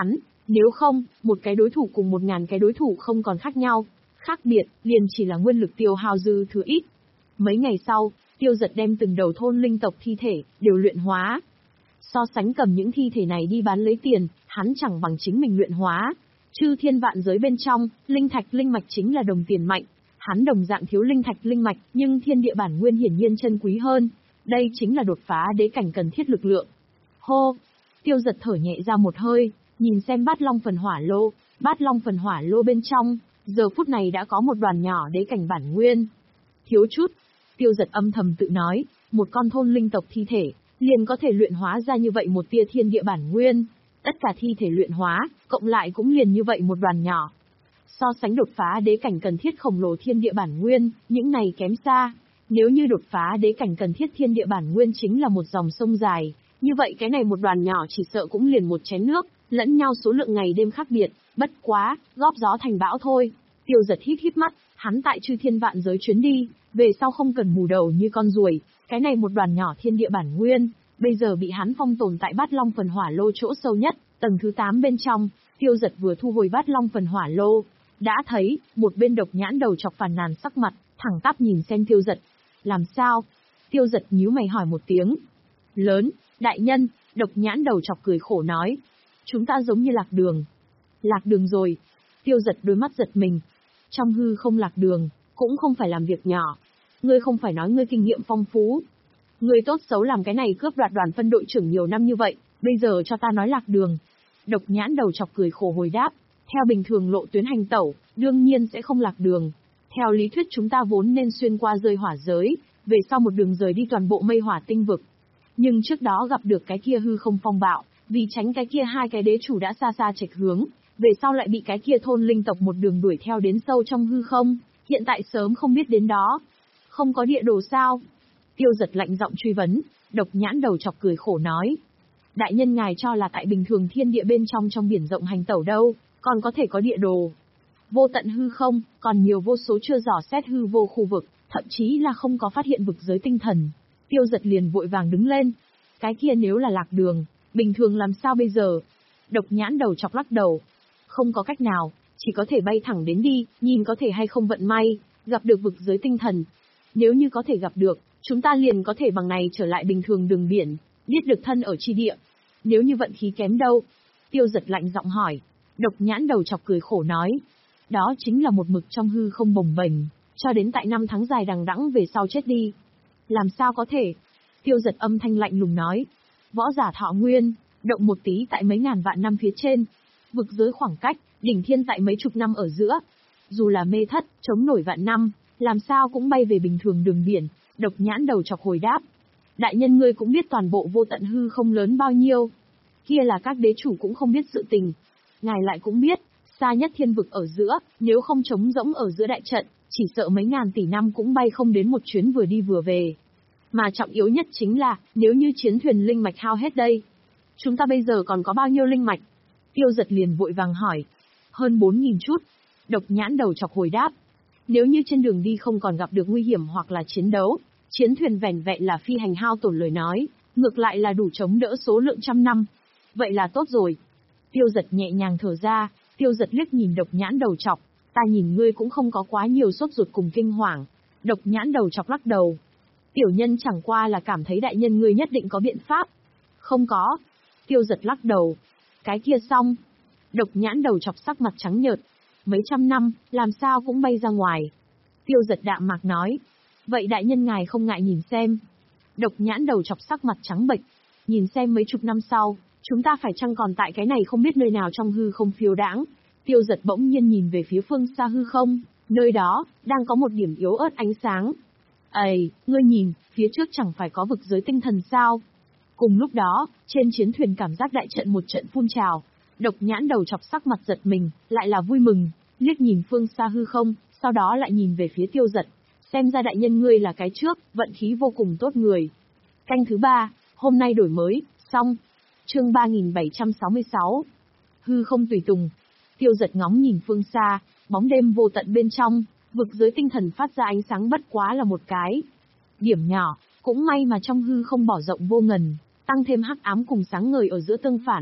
Nếu không, một cái đối thủ cùng một ngàn cái đối thủ không còn khác nhau. Khác biệt, liền chỉ là nguyên lực tiêu hao dư thừa ít. Mấy ngày sau, Tiêu Dật đem từng đầu thôn linh tộc thi thể, đều luyện hóa. So sánh cầm những thi thể này đi bán lấy tiền, hắn chẳng bằng chính mình luyện hóa. Chư thiên vạn giới bên trong, linh thạch linh mạch chính là đồng tiền mạnh. Hắn đồng dạng thiếu linh thạch linh mạch, nhưng thiên địa bản nguyên hiển nhiên chân quý hơn. Đây chính là đột phá đế cảnh cần thiết lực lượng. Hô! Tiêu Dật thở nhẹ ra một hơi, nhìn xem bát long phần hỏa lô, bát long phần hỏa lô bên trong, giờ phút này đã có một đoàn nhỏ đế cảnh bản nguyên. Thiếu chút. Tiêu Dật âm thầm tự nói, một con thôn linh tộc thi thể, liền có thể luyện hóa ra như vậy một tia thiên địa bản nguyên. Tất cả thi thể luyện hóa, cộng lại cũng liền như vậy một đoàn nhỏ. So sánh đột phá đế cảnh cần thiết khổng lồ thiên địa bản nguyên, những này kém xa. Nếu như đột phá đế cảnh cần thiết thiên địa bản nguyên chính là một dòng sông dài, như vậy cái này một đoàn nhỏ chỉ sợ cũng liền một chén nước, lẫn nhau số lượng ngày đêm khác biệt, bất quá, góp gió thành bão thôi. Tiêu Dật híp híp mắt, hắn tại chư thiên vạn giới chuyến đi, về sau không cần mù đầu như con ruồi, cái này một đoàn nhỏ thiên địa bản nguyên, bây giờ bị hắn phong tồn tại bát long phần hỏa lô chỗ sâu nhất, tầng thứ tám bên trong. Tiêu Dật vừa thu hồi bát long phần hỏa lô, đã thấy, một bên Độc Nhãn đầu chọc phàn nàn sắc mặt, thẳng tắp nhìn xem Tiêu Dật. Làm sao? Tiêu Dật nhíu mày hỏi một tiếng. Lớn, đại nhân, Độc Nhãn đầu chọc cười khổ nói. Chúng ta giống như lạc đường. Lạc đường rồi. Tiêu Dật đôi mắt giật mình. Trong hư không lạc đường, cũng không phải làm việc nhỏ. Ngươi không phải nói ngươi kinh nghiệm phong phú. Ngươi tốt xấu làm cái này cướp đoạt đoàn phân đội trưởng nhiều năm như vậy, bây giờ cho ta nói lạc đường. Độc Nhãn đầu chọc cười khổ hồi đáp. Theo bình thường lộ tuyến hành tẩu, đương nhiên sẽ không lạc đường. Theo lý thuyết chúng ta vốn nên xuyên qua rơi hỏa giới, về sau một đường rời đi toàn bộ mây hỏa tinh vực. Nhưng trước đó gặp được cái kia hư không phong bạo, vì tránh cái kia hai cái đế chủ đã xa xa chệch hướng, về sau lại bị cái kia thôn linh tộc một đường đuổi theo đến sâu trong hư không, hiện tại sớm không biết đến đó. Không có địa đồ sao? Tiêu Dật lạnh giọng truy vấn, Độc Nhãn đầu chọc cười khổ nói. Đại nhân ngài cho là tại bình thường thiên địa bên trong trong biển rộng hành tẩu đâu, còn có thể có địa đồ. Vô tận hư không, còn nhiều vô số chưa dò xét hư vô khu vực, thậm chí là không có phát hiện vực giới tinh thần. Tiêu Dật liền vội vàng đứng lên. Cái kia nếu là lạc đường, bình thường làm sao bây giờ? Độc Nhãn đầu chọc lắc đầu. Không có cách nào, chỉ có thể bay thẳng đến đi, nhìn có thể hay không vận may, gặp được vực giới tinh thần. Nếu như có thể gặp được, chúng ta liền có thể bằng này trở lại bình thường đường biển, biết được thân ở chi địa. Nếu như vận khí kém đâu? Tiêu Dật lạnh giọng hỏi. Độc Nhãn đầu chọc cười khổ nói. Đó chính là một mực trong hư không bồng bềnh, cho đến tại năm tháng dài đằng đẵng về sau chết đi. Làm sao có thể? Tiêu Dật âm thanh lạnh lùng nói. Võ giả thọ nguyên, động một tí tại mấy ngàn vạn năm phía trên. Vực giới khoảng cách, đỉnh thiên tại mấy chục năm ở giữa. Dù là mê thất, chống nổi vạn năm, làm sao cũng bay về bình thường đường biển. Độc Nhãn đầu chọc hồi đáp. Đại nhân ngươi cũng biết toàn bộ vô tận hư không lớn bao nhiêu. Kia là các đế chủ cũng không biết sự tình. Ngài lại cũng biết, xa nhất thiên vực ở giữa, nếu không trống rỗng ở giữa đại trận, chỉ sợ mấy ngàn tỷ năm cũng bay không đến một chuyến vừa đi vừa về. Mà trọng yếu nhất chính là, nếu như chiến thuyền linh mạch hao hết đây, chúng ta bây giờ còn có bao nhiêu linh mạch? Tiêu Dật liền vội vàng hỏi. Hơn bốn nghìn chút. Độc Nhãn đầu chọc hồi đáp. Nếu như trên đường đi không còn gặp được nguy hiểm hoặc là chiến đấu, chiến thuyền vẻn vẹn là phi hành hao tổn lời nói, ngược lại là đủ chống đỡ số lượng trăm năm. Vậy là tốt rồi. Tiêu Dật nhẹ nhàng thở ra, Tiêu Dật liếc nhìn Độc Nhãn đầu chọc, ta nhìn ngươi cũng không có quá nhiều sốt ruột cùng kinh hoàng. Độc Nhãn đầu chọc lắc đầu. Tiểu nhân chẳng qua là cảm thấy đại nhân ngươi nhất định có biện pháp. Không có. Tiêu Dật lắc đầu. Cái kia xong. Độc Nhãn đầu chọc sắc mặt trắng nhợt. Mấy trăm năm, làm sao cũng bay ra ngoài. Tiêu Dật đạm mạc nói. Vậy đại nhân ngài không ngại nhìn xem. Độc Nhãn đầu chọc sắc mặt trắng bệch. Nhìn xem mấy chục năm sau, chúng ta phải chăng còn tại cái này không biết nơi nào trong hư không phiêu đãng. Tiêu Dật bỗng nhiên nhìn về phía phương xa hư không, nơi đó, đang có một điểm yếu ớt ánh sáng. Ây, ngươi nhìn, phía trước chẳng phải có vực giới tinh thần sao? Cùng lúc đó, trên chiến thuyền cảm giác đại trận một trận phun trào. Độc Nhãn đầu chọc sắc mặt giật mình, lại là vui mừng, liếc nhìn phương xa hư không, sau đó lại nhìn về phía Tiêu Dật. Xem ra đại nhân ngươi là cái trước, vận khí vô cùng tốt người. Canh thứ ba, hôm nay đổi mới, xong. Chương ba nghìn bảy trăm sáu mươi sáu. Hư không tùy tùng. Tiêu Dật ngóng nhìn phương xa, bóng đêm vô tận bên trong, vực giới tinh thần phát ra ánh sáng bất quá là một cái điểm nhỏ, cũng may mà trong hư không bỏ rộng vô ngần, tăng thêm hắc ám cùng sáng ngời ở giữa tương phản,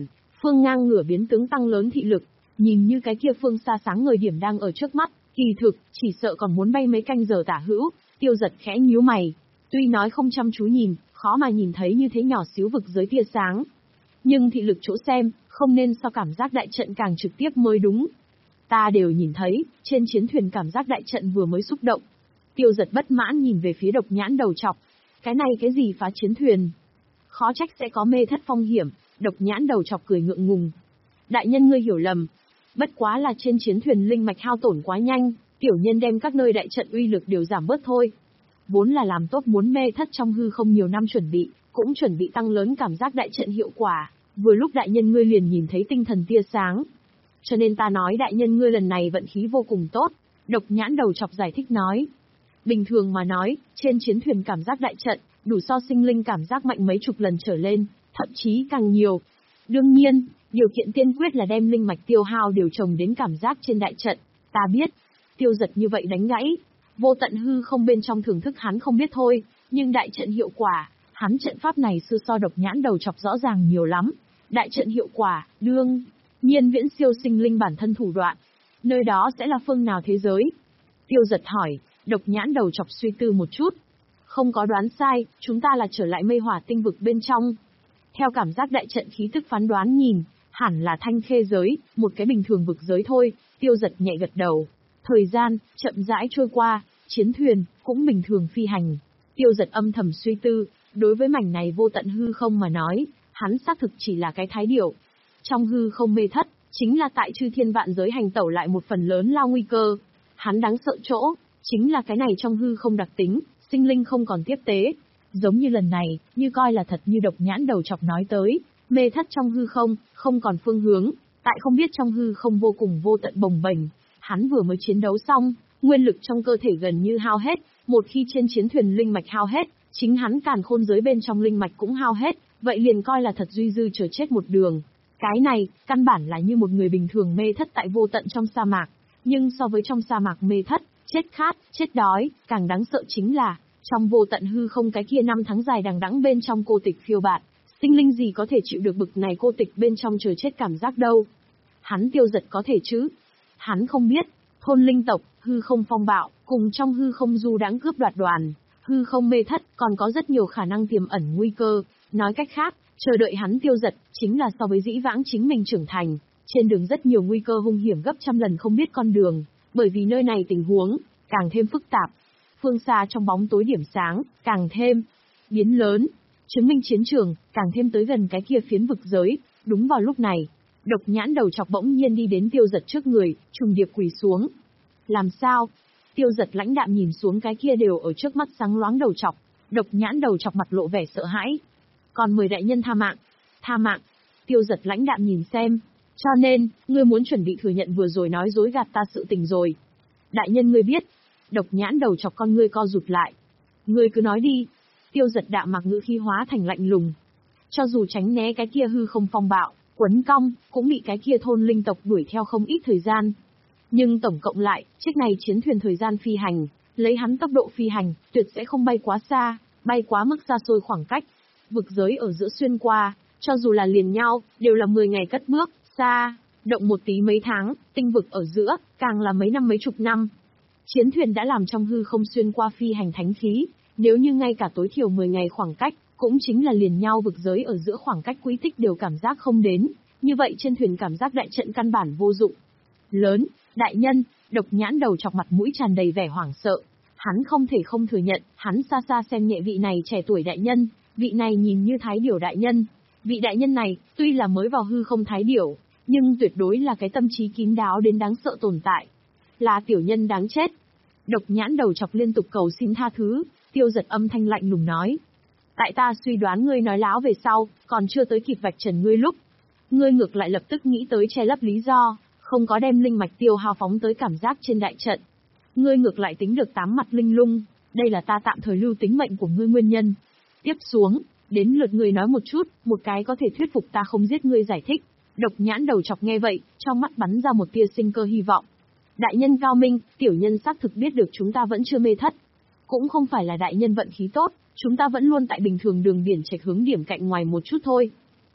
Phương ngang ngửa biến tướng tăng lớn thị lực, nhìn như cái kia phương xa sáng ngời điểm đang ở trước mắt, kỳ thực, chỉ sợ còn muốn bay mấy canh giờ tả hữu. Tiêu Giật khẽ nhíu mày, tuy nói không chăm chú nhìn, khó mà nhìn thấy như thế nhỏ xíu vực giới tia sáng. Nhưng thị lực chỗ xem, không nên so cảm giác đại trận càng trực tiếp mới đúng. Ta đều nhìn thấy, trên chiến thuyền cảm giác đại trận vừa mới xúc động. Tiêu Giật bất mãn nhìn về phía Độc Nhãn đầu trọc. Cái này cái gì phá chiến thuyền? Khó trách sẽ có mê thất phong hiểm. Độc Nhãn đầu trọc cười ngượng ngùng. Đại nhân ngươi hiểu lầm. Bất quá là trên chiến thuyền linh mạch hao tổn quá nhanh, tiểu nhân đem các nơi đại trận uy lực đều giảm bớt thôi. Vốn là làm tốt muốn mê thất trong hư không nhiều năm chuẩn bị, cũng chuẩn bị tăng lớn cảm giác đại trận hiệu quả. Vừa lúc đại nhân ngươi liền nhìn thấy tinh thần tia sáng. Cho nên ta nói đại nhân ngươi lần này vận khí vô cùng tốt. Độc Nhãn đầu trọc giải thích nói. Bình thường mà nói, trên chiến thuyền cảm giác đại trận, đủ so sinh linh cảm giác mạnh mấy chục lần trở lên, thậm chí càng nhiều. Đương nhiên, điều kiện tiên quyết là đem linh mạch tiêu hao đều trồng đến cảm giác trên đại trận. Ta biết. Tiêu Giật như vậy đánh gãy. Vô tận hư không bên trong thưởng thức hắn không biết thôi, nhưng đại trận hiệu quả, hắn trận pháp này xưa so Độc Nhãn đầu chọc rõ ràng nhiều lắm. Đại trận hiệu quả, đương nhiên viễn siêu sinh linh bản thân thủ đoạn. Nơi đó sẽ là phương nào thế giới? Tiêu Giật hỏi. Độc Nhãn đầu chọc suy tư một chút. Không có đoán sai, chúng ta là trở lại mây hỏa tinh vực bên trong. Theo cảm giác đại trận khí tức phán đoán nhìn, hẳn là thanh khê giới, một cái bình thường vực giới thôi. Tiêu Giật nhẹ gật đầu. Thời gian, chậm rãi trôi qua, chiến thuyền, cũng bình thường phi hành. Tiêu Giật âm thầm suy tư, đối với mảnh này vô tận hư không mà nói, hắn xác thực chỉ là cái thái điểu. Trong hư không mê thất, chính là tại chư thiên vạn giới hành tẩu lại một phần lớn lao nguy cơ. Hắn đáng sợ chỗ, chính là cái này trong hư không đặc tính, sinh linh không còn tiếp tế. Giống như lần này, như coi là thật như Độc Nhãn đầu chọc nói tới, mê thất trong hư không, không còn phương hướng, tại không biết trong hư không vô cùng vô tận bồng bềnh. Hắn vừa mới chiến đấu xong, nguyên lực trong cơ thể gần như hao hết, một khi trên chiến thuyền linh mạch hao hết, chính hắn càn khôn giới bên trong linh mạch cũng hao hết, vậy liền coi là thật duy dư chờ chết một đường. Cái này, căn bản là như một người bình thường mê thất tại vô tận trong sa mạc, nhưng so với trong sa mạc mê thất, chết khát, chết đói, càng đáng sợ chính là, trong vô tận hư không cái kia năm tháng dài đằng đẵng bên trong cô tịch phiêu bạt, sinh linh gì có thể chịu được bực này cô tịch bên trong chờ chết cảm giác đâu. Hắn Tiêu Giật có thể chứ? Hắn không biết, thôn linh tộc, hư không phong bạo, cùng trong hư không du đãng cướp đoạt đoàn, hư không mê thất, còn có rất nhiều khả năng tiềm ẩn nguy cơ. Nói cách khác, chờ đợi hắn Tiêu Giật, chính là so với dĩ vãng chính mình trưởng thành, trên đường rất nhiều nguy cơ hung hiểm gấp trăm lần không biết con đường, bởi vì nơi này tình huống càng thêm phức tạp. Phương xa trong bóng tối điểm sáng, càng thêm biến lớn, chứng minh chiến trường càng thêm tới gần cái kia phiến vực giới. Đúng vào lúc này, Độc Nhãn đầu chọc bỗng nhiên đi đến Tiêu Giật trước người, trùng điệp quỳ xuống. Làm sao? Tiêu Giật lãnh đạm nhìn xuống cái kia đều ở trước mắt sáng loáng đầu chọc. Độc Nhãn đầu chọc mặt lộ vẻ sợ hãi. Còn mời đại nhân tha mạng. Tha mạng? Tiêu Giật lãnh đạm nhìn xem. Cho nên, ngươi muốn chuẩn bị thừa nhận vừa rồi nói dối gạt ta sự tình rồi. Đại nhân ngươi biết. Độc Nhãn đầu chọc con ngươi co rụt lại. Ngươi cứ nói đi. Tiêu Giật đạm mạc ngữ khí hóa thành lạnh lùng. Cho dù tránh né cái kia hư không phong bạo, quấn cong, cũng bị cái kia thôn linh tộc đuổi theo không ít thời gian. Nhưng tổng cộng lại, chiếc này chiến thuyền thời gian phi hành, lấy hắn tốc độ phi hành, tuyệt sẽ không bay quá xa, bay quá mức xa xôi khoảng cách. Vực giới ở giữa xuyên qua, cho dù là liền nhau, đều là mười ngày cất bước, xa, động một tí mấy tháng, tinh vực ở giữa, càng là mấy năm mấy chục năm. Chiến thuyền đã làm trong hư không xuyên qua phi hành thánh khí, nếu như ngay cả tối thiểu mười ngày khoảng cách, cũng chính là liền nhau vực giới ở giữa khoảng cách quỹ tích đều cảm giác không đến, như vậy trên thuyền cảm giác đại trận căn bản vô dụng. Lớn, đại nhân, Độc Nhãn đầu chọc mặt mũi tràn đầy vẻ hoảng sợ. Hắn không thể không thừa nhận, hắn xa xa xem nhẹ vị này trẻ tuổi đại nhân, vị này nhìn như thái điểu đại nhân. Vị đại nhân này, tuy là mới vào hư không thái điểu, nhưng tuyệt đối là cái tâm trí kín đáo đến đáng sợ tồn tại. Là tiểu nhân đáng chết. Độc Nhãn đầu chọc liên tục cầu xin tha thứ, Tiêu Giật âm thanh lạnh lùng nói. Tại ta suy đoán ngươi nói láo về sau, còn chưa tới kịp vạch trần ngươi lúc. Ngươi ngược lại lập tức nghĩ tới che lấp lý do, không có đem linh mạch tiêu hao phóng tới cảm giác trên đại trận. Ngươi ngược lại tính được tám mặt linh lung, đây là ta tạm thời lưu tính mệnh của ngươi nguyên nhân. Tiếp xuống, đến lượt ngươi nói một chút, một cái có thể thuyết phục ta không giết ngươi giải thích. Độc Nhãn đầu chọc nghe vậy, trong mắt bắn ra một tia sinh cơ hy vọng. Đại nhân cao minh, tiểu nhân xác thực biết được chúng ta vẫn chưa mê thất. Cũng không phải là đại nhân vận khí tốt, chúng ta vẫn luôn tại bình thường đường biển trạch hướng điểm cạnh ngoài một chút thôi.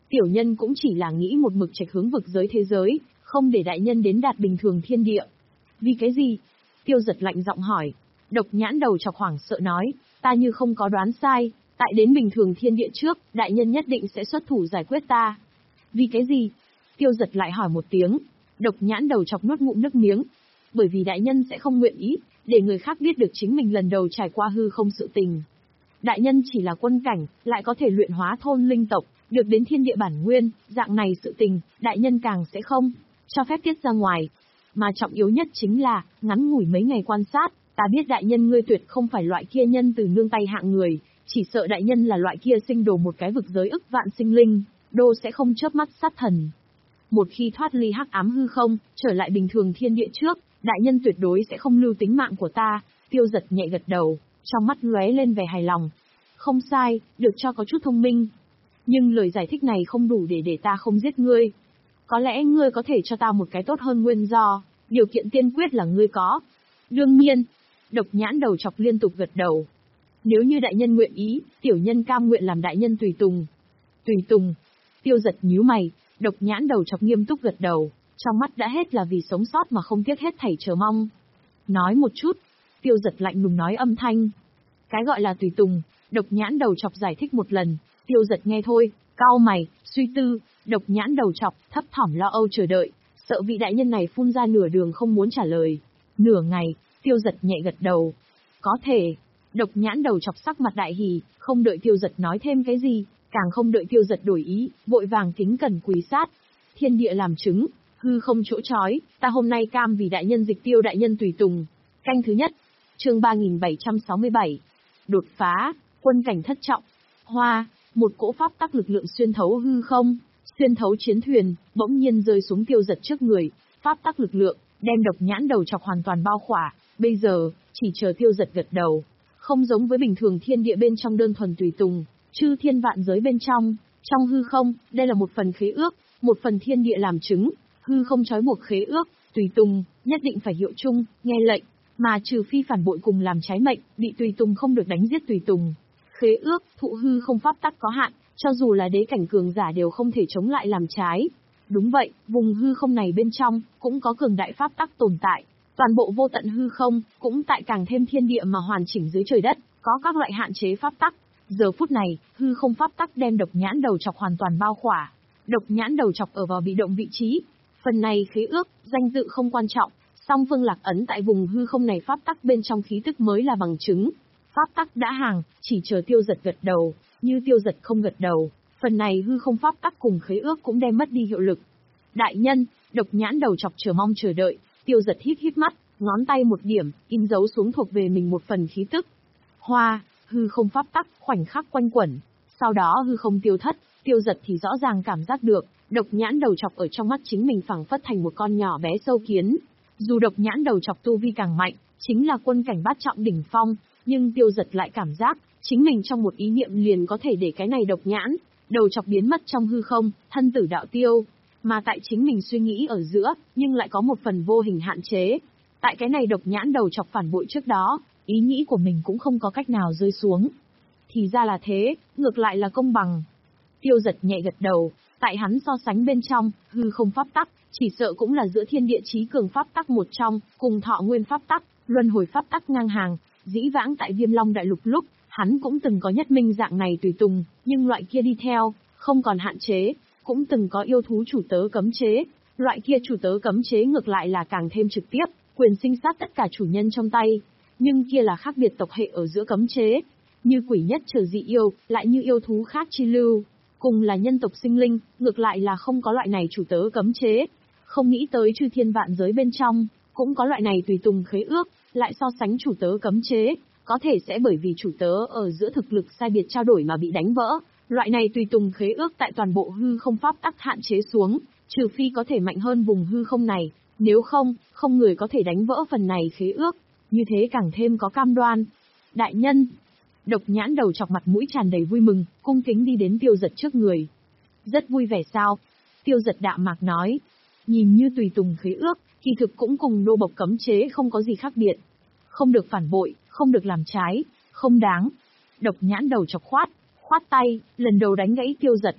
Tiểu nhân cũng chỉ là nghĩ một mực trạch hướng vực giới thế giới, không để đại nhân đến đạt bình thường thiên địa. Vì cái gì? Tiêu Giật lạnh giọng hỏi. Độc Nhãn đầu chọc hoảng sợ nói, ta như không có đoán sai, tại đến bình thường thiên địa trước, đại nhân nhất định sẽ xuất thủ giải quyết ta. Vì cái gì? Tiêu Giật lại hỏi một tiếng. Độc Nhãn đầu chọc nuốt ngụm nước miếng. Bởi vì đại nhân sẽ không nguyện ý, để người khác biết được chính mình lần đầu trải qua hư không sự tình. Đại nhân chỉ là quân cảnh, lại có thể luyện hóa thôn linh tộc, được đến thiên địa bản nguyên, dạng này sự tình, đại nhân càng sẽ không cho phép tiết ra ngoài. Mà trọng yếu nhất chính là, ngắn ngủi mấy ngày quan sát, ta biết đại nhân ngươi tuyệt không phải loại kia nhân từ nương tay hạng người, chỉ sợ đại nhân là loại kia sinh đồ một cái vực giới ức vạn sinh linh, đô sẽ không chớp mắt sát thần. Một khi thoát ly hắc ám hư không, trở lại bình thường thiên địa trước, đại nhân tuyệt đối sẽ không lưu tính mạng của ta. Tiêu Giật nhẹ gật đầu, trong mắt lóe lên vẻ hài lòng. Không sai, được cho có chút thông minh. Nhưng lời giải thích này không đủ để để ta không giết ngươi. Có lẽ ngươi có thể cho ta một cái tốt hơn nguyên do, điều kiện tiên quyết là ngươi có. Đương nhiên, Độc Nhãn đầu chọc liên tục gật đầu. Nếu như đại nhân nguyện ý, tiểu nhân cam nguyện làm đại nhân tùy tùng. Tùy tùng. Tiêu Giật nhíu mày, Độc Nhãn đầu chọc nghiêm túc gật đầu, trong mắt đã hết là vì sống sót mà không tiếc hết thảy chờ mong. Nói một chút. Tiêu Giật lạnh lùng nói âm thanh. Cái gọi là tùy tùng, Độc Nhãn đầu chọc giải thích một lần. Tiêu Giật nghe thôi, cau mày, suy tư. Độc Nhãn đầu chọc thấp thỏm lo âu chờ đợi, sợ vị đại nhân này phun ra nửa đường không muốn trả lời. Nửa ngày, Tiêu Giật nhẹ gật đầu. Có thể. Độc Nhãn đầu chọc sắc mặt đại hỉ, không đợi Tiêu Giật nói thêm cái gì, càng không đợi Tiêu Giật đổi ý, vội vàng kính cẩn quỳ sát. Thiên địa làm chứng, hư không chỗ chói, ta hôm nay cam vì đại nhân dịch Tiêu đại nhân tùy tùng. Canh thứ nhất. Chương ba nghìn bảy trăm sáu mươi bảy. Đột phá, quân cảnh thất trọng. Hoa, một cỗ pháp tắc lực lượng xuyên thấu hư không, xuyên thấu chiến thuyền, bỗng nhiên rơi xuống Tiêu Giật trước người. Pháp tắc lực lượng đem Độc Nhãn đầu chọc hoàn toàn bao khỏa, bây giờ chỉ chờ Tiêu Giật gật đầu. Không giống với bình thường thiên địa bên trong đơn thuần tùy tùng, chư thiên vạn giới bên trong, trong hư không, đây là một phần khế ước, một phần thiên địa làm chứng, hư không trói buộc khế ước, tùy tùng nhất định phải hiệu chung, nghe lệnh, mà trừ phi phản bội cùng làm trái mệnh, bị tùy tùng không được đánh giết tùy tùng. Khế ước, thụ hư không pháp tắc có hạn, cho dù là đế cảnh cường giả đều không thể chống lại làm trái. Đúng vậy, vùng hư không này bên trong, cũng có cường đại pháp tắc tồn tại. Toàn bộ vô tận hư không, cũng tại càng thêm thiên địa mà hoàn chỉnh dưới trời đất, có các loại hạn chế pháp tắc. Giờ phút này, hư không pháp tắc đem Độc Nhãn đầu chọc hoàn toàn bao khỏa. Độc Nhãn đầu chọc ở vào bị động vị trí. Phần này khế ước, danh tự không quan trọng, song phương lạc ấn tại vùng hư không này pháp tắc bên trong khí tức mới là bằng chứng. Pháp tắc đã hàng, chỉ chờ Tiêu Giật gật đầu, như Tiêu Giật không gật đầu, phần này hư không pháp tắc cùng khế ước cũng đem mất đi hiệu lực. Đại nhân, Độc Nhãn đầu chọc chờ mong chờ đợi. Tiêu Giật híp híp mắt, ngón tay một điểm, in dấu xuống thuộc về mình một phần khí tức. Hoa, hư không pháp tắc, khoảnh khắc quanh quẩn. Sau đó hư không tiêu thất, Tiêu Giật thì rõ ràng cảm giác được, Độc Nhãn đầu chọc ở trong mắt chính mình phảng phất thành một con nhỏ bé sâu kiến. Dù Độc Nhãn đầu chọc tu vi càng mạnh, chính là quân cảnh bát trọng đỉnh phong, nhưng Tiêu Giật lại cảm giác, chính mình trong một ý niệm liền có thể để cái này Độc Nhãn đầu chọc biến mất trong hư không, thân tử đạo tiêu. Mà tại chính mình suy nghĩ ở giữa, nhưng lại có một phần vô hình hạn chế. Tại cái này Độc Nhãn đầu chọc phản bội trước đó, ý nghĩ của mình cũng không có cách nào rơi xuống. Thì ra là thế, ngược lại là công bằng. Tiêu Giật nhẹ gật đầu, tại hắn so sánh bên trong, hư không pháp tắc, chỉ sợ cũng là giữa thiên địa chí cường pháp tắc một trong, cùng thọ nguyên pháp tắc, luân hồi pháp tắc ngang hàng. Dĩ vãng tại Viêm Long Đại Lục lúc, hắn cũng từng có nhất minh dạng này tùy tùng, nhưng loại kia đi theo, không còn hạn chế, cũng từng có yêu thú chủ tớ cấm chế, loại kia chủ tớ cấm chế ngược lại là càng thêm trực tiếp, quyền sinh sát tất cả chủ nhân trong tay, nhưng kia là khác biệt tộc hệ ở giữa cấm chế, như quỷ nhất trở dị yêu, lại như yêu thú khác chi lưu, cùng là nhân tộc sinh linh, ngược lại là không có loại này chủ tớ cấm chế, không nghĩ tới chư thiên vạn giới bên trong, cũng có loại này tùy tùng khế ước, lại so sánh chủ tớ cấm chế, có thể sẽ bởi vì chủ tớ ở giữa thực lực sai biệt trao đổi mà bị đánh vỡ. Loại này tùy tùng khế ước tại toàn bộ hư không pháp tắc hạn chế xuống, trừ phi có thể mạnh hơn vùng hư không này, nếu không, không người có thể đánh vỡ phần này khế ước, như thế càng thêm có cam đoan. Đại nhân, Độc Nhãn đầu chọc mặt mũi tràn đầy vui mừng, cung kính đi đến Tiêu Giật trước người. Rất vui vẻ sao? Tiêu Giật đạm mạc nói, nhìn như tùy tùng khế ước, kỳ thực cũng cùng nô bộc cấm chế không có gì khác biệt. Không được phản bội, không được làm trái, không đáng. Độc Nhãn đầu chọc khoát, khoát tay, lần đầu đánh gãy Tiêu Giật.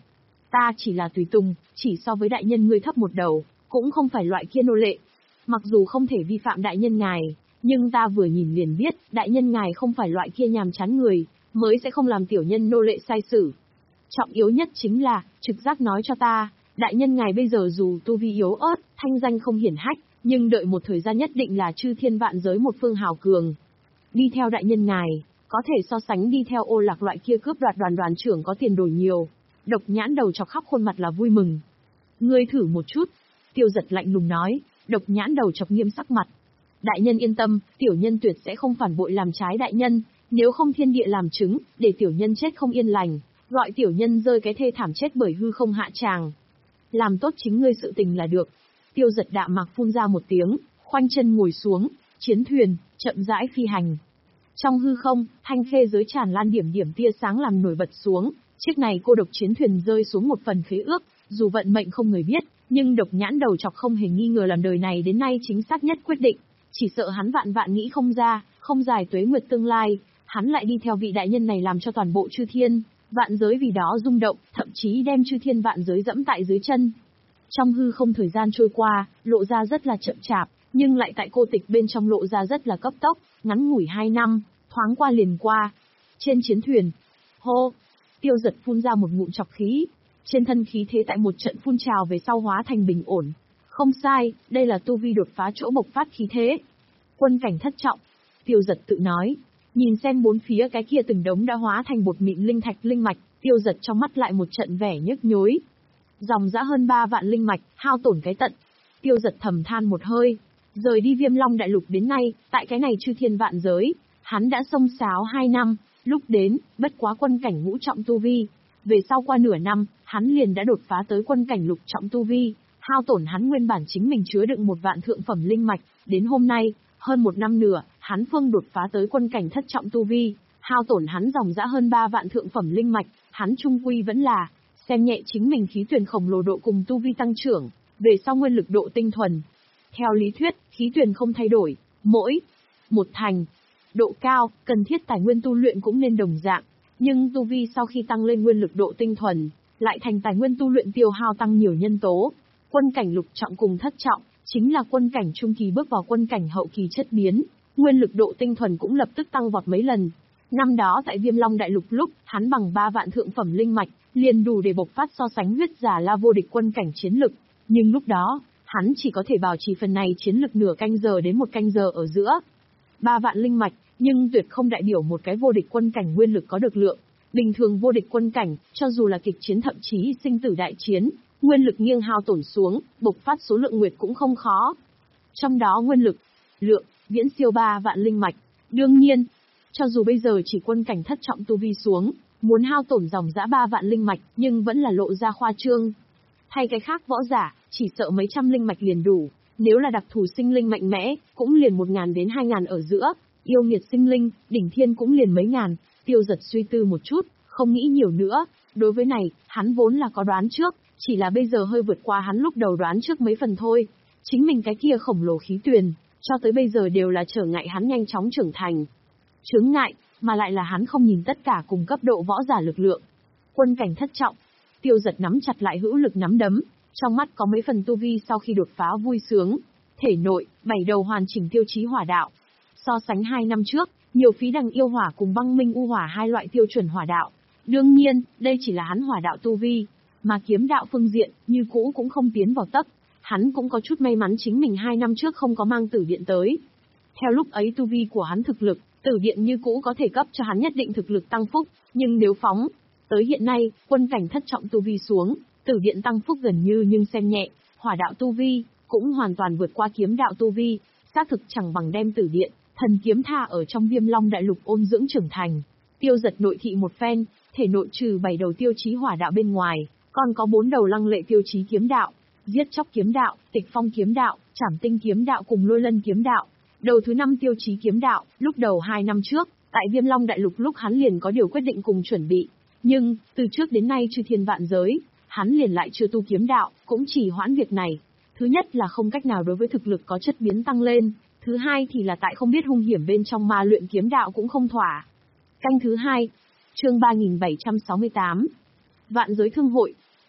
Ta chỉ là tùy tùng, chỉ so với đại nhân ngươi thấp một đầu, cũng không phải loại kia nô lệ. Mặc dù không thể vi phạm đại nhân ngài, nhưng ta vừa nhìn liền biết, đại nhân ngài không phải loại kia nhàm chán người, mới sẽ không làm tiểu nhân nô lệ sai xử. Trọng yếu nhất chính là, trực giác nói cho ta, đại nhân ngài bây giờ dù tu vi yếu ớt, thanh danh không hiển hách, nhưng đợi một thời gian nhất định là chư thiên vạn giới một phương hào cường. Đi theo đại nhân ngài, có thể so sánh đi theo Ô Lạc loại kia cướp đoạt đoàn đoàn trưởng có tiền đổi nhiều. Độc Nhãn đầu chọc khắp khuôn mặt là vui mừng. Ngươi thử một chút. Tiêu Giật lạnh lùng nói. Độc Nhãn đầu chọc nghiêm sắc mặt. Đại nhân yên tâm, tiểu nhân tuyệt sẽ không phản bội làm trái đại nhân, nếu không thiên địa làm chứng, để tiểu nhân chết không yên lành, gọi tiểu nhân rơi cái thê thảm chết bởi hư không hạ tràng. Làm tốt chính ngươi sự tình là được. Tiêu Giật đạm mạc phun ra một tiếng, khoanh chân ngồi xuống, chiến thuyền chậm rãi phi hành. Trong hư không, thanh khê giới tràn lan điểm điểm tia sáng làm nổi bật xuống, chiếc này cô độc chiến thuyền rơi xuống một phần khế ước, dù vận mệnh không người biết, nhưng Độc Nhãn đầu chọc không hề nghi ngờ làm đời này đến nay chính xác nhất quyết định, chỉ sợ hắn vạn vạn nghĩ không ra, không dài tuế nguyệt tương lai, hắn lại đi theo vị đại nhân này làm cho toàn bộ chư thiên, vạn giới vì đó rung động, thậm chí đem chư thiên vạn giới dẫm tại dưới chân. Trong hư không thời gian trôi qua, lộ ra rất là chậm chạp, nhưng lại tại cô tịch bên trong lộ ra rất là cấp tốc, ngắn ngủi hai năm, thoáng qua liền qua. Trên chiến thuyền, hô, Tiêu Giật phun ra một ngụm chọc khí, trên thân khí thế tại một trận phun trào về sau hóa thành bình ổn. Không sai, đây là tu vi đột phá chỗ bộc phát khí thế. Quân cảnh thất trọng, Tiêu Giật tự nói, nhìn xem bốn phía cái kia từng đống đã hóa thành bột mịn linh thạch linh mạch, Tiêu Giật trong mắt lại một trận vẻ nhức nhối. Dòng dã hơn ba vạn linh mạch, hao tổn cái tận. Tiêu Giật thầm than một hơi, rời đi Viêm Long đại lục đến nay, tại cái này chư thiên vạn giới, hắn đã xông xáo hai năm, lúc đến, bất quá quân cảnh ngũ trọng tu vi. Về sau qua nửa năm, hắn liền đã đột phá tới quân cảnh lục trọng tu vi, hao tổn hắn nguyên bản chính mình chứa đựng một vạn thượng phẩm linh mạch, đến hôm nay, hơn một năm nữa, hắn phương đột phá tới quân cảnh thất trọng tu vi, hao tổn hắn dòng dã hơn ba vạn thượng phẩm linh mạch, hắn trung quy vẫn là xem nhẹ chính mình khí tuyển khổng lồ độ cùng tu vi tăng trưởng, về sau nguyên lực độ tinh thuần. Theo lý thuyết, khí tuyển không thay đổi, mỗi một thành độ cao, cần thiết tài nguyên tu luyện cũng nên đồng dạng, nhưng tu vi sau khi tăng lên nguyên lực độ tinh thuần, lại thành tài nguyên tu luyện tiêu hao tăng nhiều nhân tố. Quân cảnh lục trọng cùng thất trọng, chính là quân cảnh trung kỳ bước vào quân cảnh hậu kỳ chất biến, nguyên lực độ tinh thuần cũng lập tức tăng vọt mấy lần. Năm đó tại Viêm Long đại lục lúc, hắn bằng ba vạn thượng phẩm linh mạch, liền đủ để bộc phát so sánh huyết giả la vô địch quân cảnh chiến lực, nhưng lúc đó, hắn chỉ có thể bảo trì phần này chiến lực nửa canh giờ đến một canh giờ ở giữa. Ba vạn linh mạch, nhưng tuyệt không đại biểu một cái vô địch quân cảnh nguyên lực có được lượng. Bình thường vô địch quân cảnh, cho dù là kịch chiến thậm chí sinh tử đại chiến, nguyên lực nghiêng hao tổn xuống, bộc phát số lượng nguyệt cũng không khó. Trong đó nguyên lực, lượng, viễn siêu ba vạn linh mạch. Đương nhiên, cho dù bây giờ chỉ quân cảnh thất trọng tu vi xuống, muốn hao tổn dòng dã ba vạn linh mạch, nhưng vẫn là lộ ra khoa trương. Thay cái khác võ giả, chỉ sợ mấy trăm linh mạch liền đủ, nếu là đặc thù sinh linh mạnh mẽ, cũng liền một ngàn đến hai ngàn ở giữa, yêu nghiệt sinh linh, đỉnh thiên cũng liền mấy ngàn. Tiêu Giật suy tư một chút, không nghĩ nhiều nữa, đối với này, hắn vốn là có đoán trước, chỉ là bây giờ hơi vượt qua hắn lúc đầu đoán trước mấy phần thôi. Chính mình cái kia khổng lồ khí tuyền, cho tới bây giờ đều là trở ngại hắn nhanh chóng trưởng thành. Chướng ngại, mà lại là hắn không nhìn tất cả cùng cấp độ võ giả lực lượng. Quân cảnh thất trọng, Tiêu Giật nắm chặt lại hữu lực nắm đấm, trong mắt có mấy phần tu vi sau khi đột phá vui sướng. Thể nội, bảy đầu hoàn chỉnh tiêu chí hỏa đạo. So sánh hai năm trước, nhiều phí đằng yêu hỏa cùng băng minh u hỏa hai loại tiêu chuẩn hỏa đạo. Đương nhiên, đây chỉ là hắn hỏa đạo tu vi, mà kiếm đạo phương diện, như cũ cũng không tiến vào tấc. Hắn cũng có chút may mắn chính mình hai năm trước không có mang tử điện tới. Theo lúc ấy tu vi của hắn thực lực, tử điện như cũ có thể cấp cho hắn nhất định thực lực tăng phúc, nhưng nếu phóng tới hiện nay, quân cảnh thất trọng tu vi xuống, tử điện tăng phúc gần như nhưng xem nhẹ, hỏa đạo tu vi cũng hoàn toàn vượt qua kiếm đạo tu vi, xác thực chẳng bằng đem tử điện, thần kiếm tha ở trong Viêm Long đại lục ôn dưỡng trưởng thành. Tiêu Giật nội thị một phen, thể nội trừ bảy đầu tiêu chí hỏa đạo bên ngoài, còn có bốn đầu lăng lệ tiêu chí kiếm đạo, giết chóc kiếm đạo, tịch phong kiếm đạo, trảm tinh kiếm đạo cùng lôi lân kiếm đạo. Đầu thứ năm tiêu chí kiếm đạo, lúc đầu hai năm trước, tại Viêm Long đại lục lúc hắn liền có điều quyết định cùng chuẩn bị, nhưng từ trước đến nay chư thiên vạn giới, hắn liền lại chưa tu kiếm đạo, cũng chỉ hoãn việc này. Thứ nhất là không cách nào đối với thực lực có chất biến tăng lên, thứ hai thì là tại không biết hung hiểm bên trong ma luyện kiếm đạo cũng không thỏa. Canh thứ hai, chương ba nghìn bảy trăm sáu mươi tám, Vạn giới thương hội.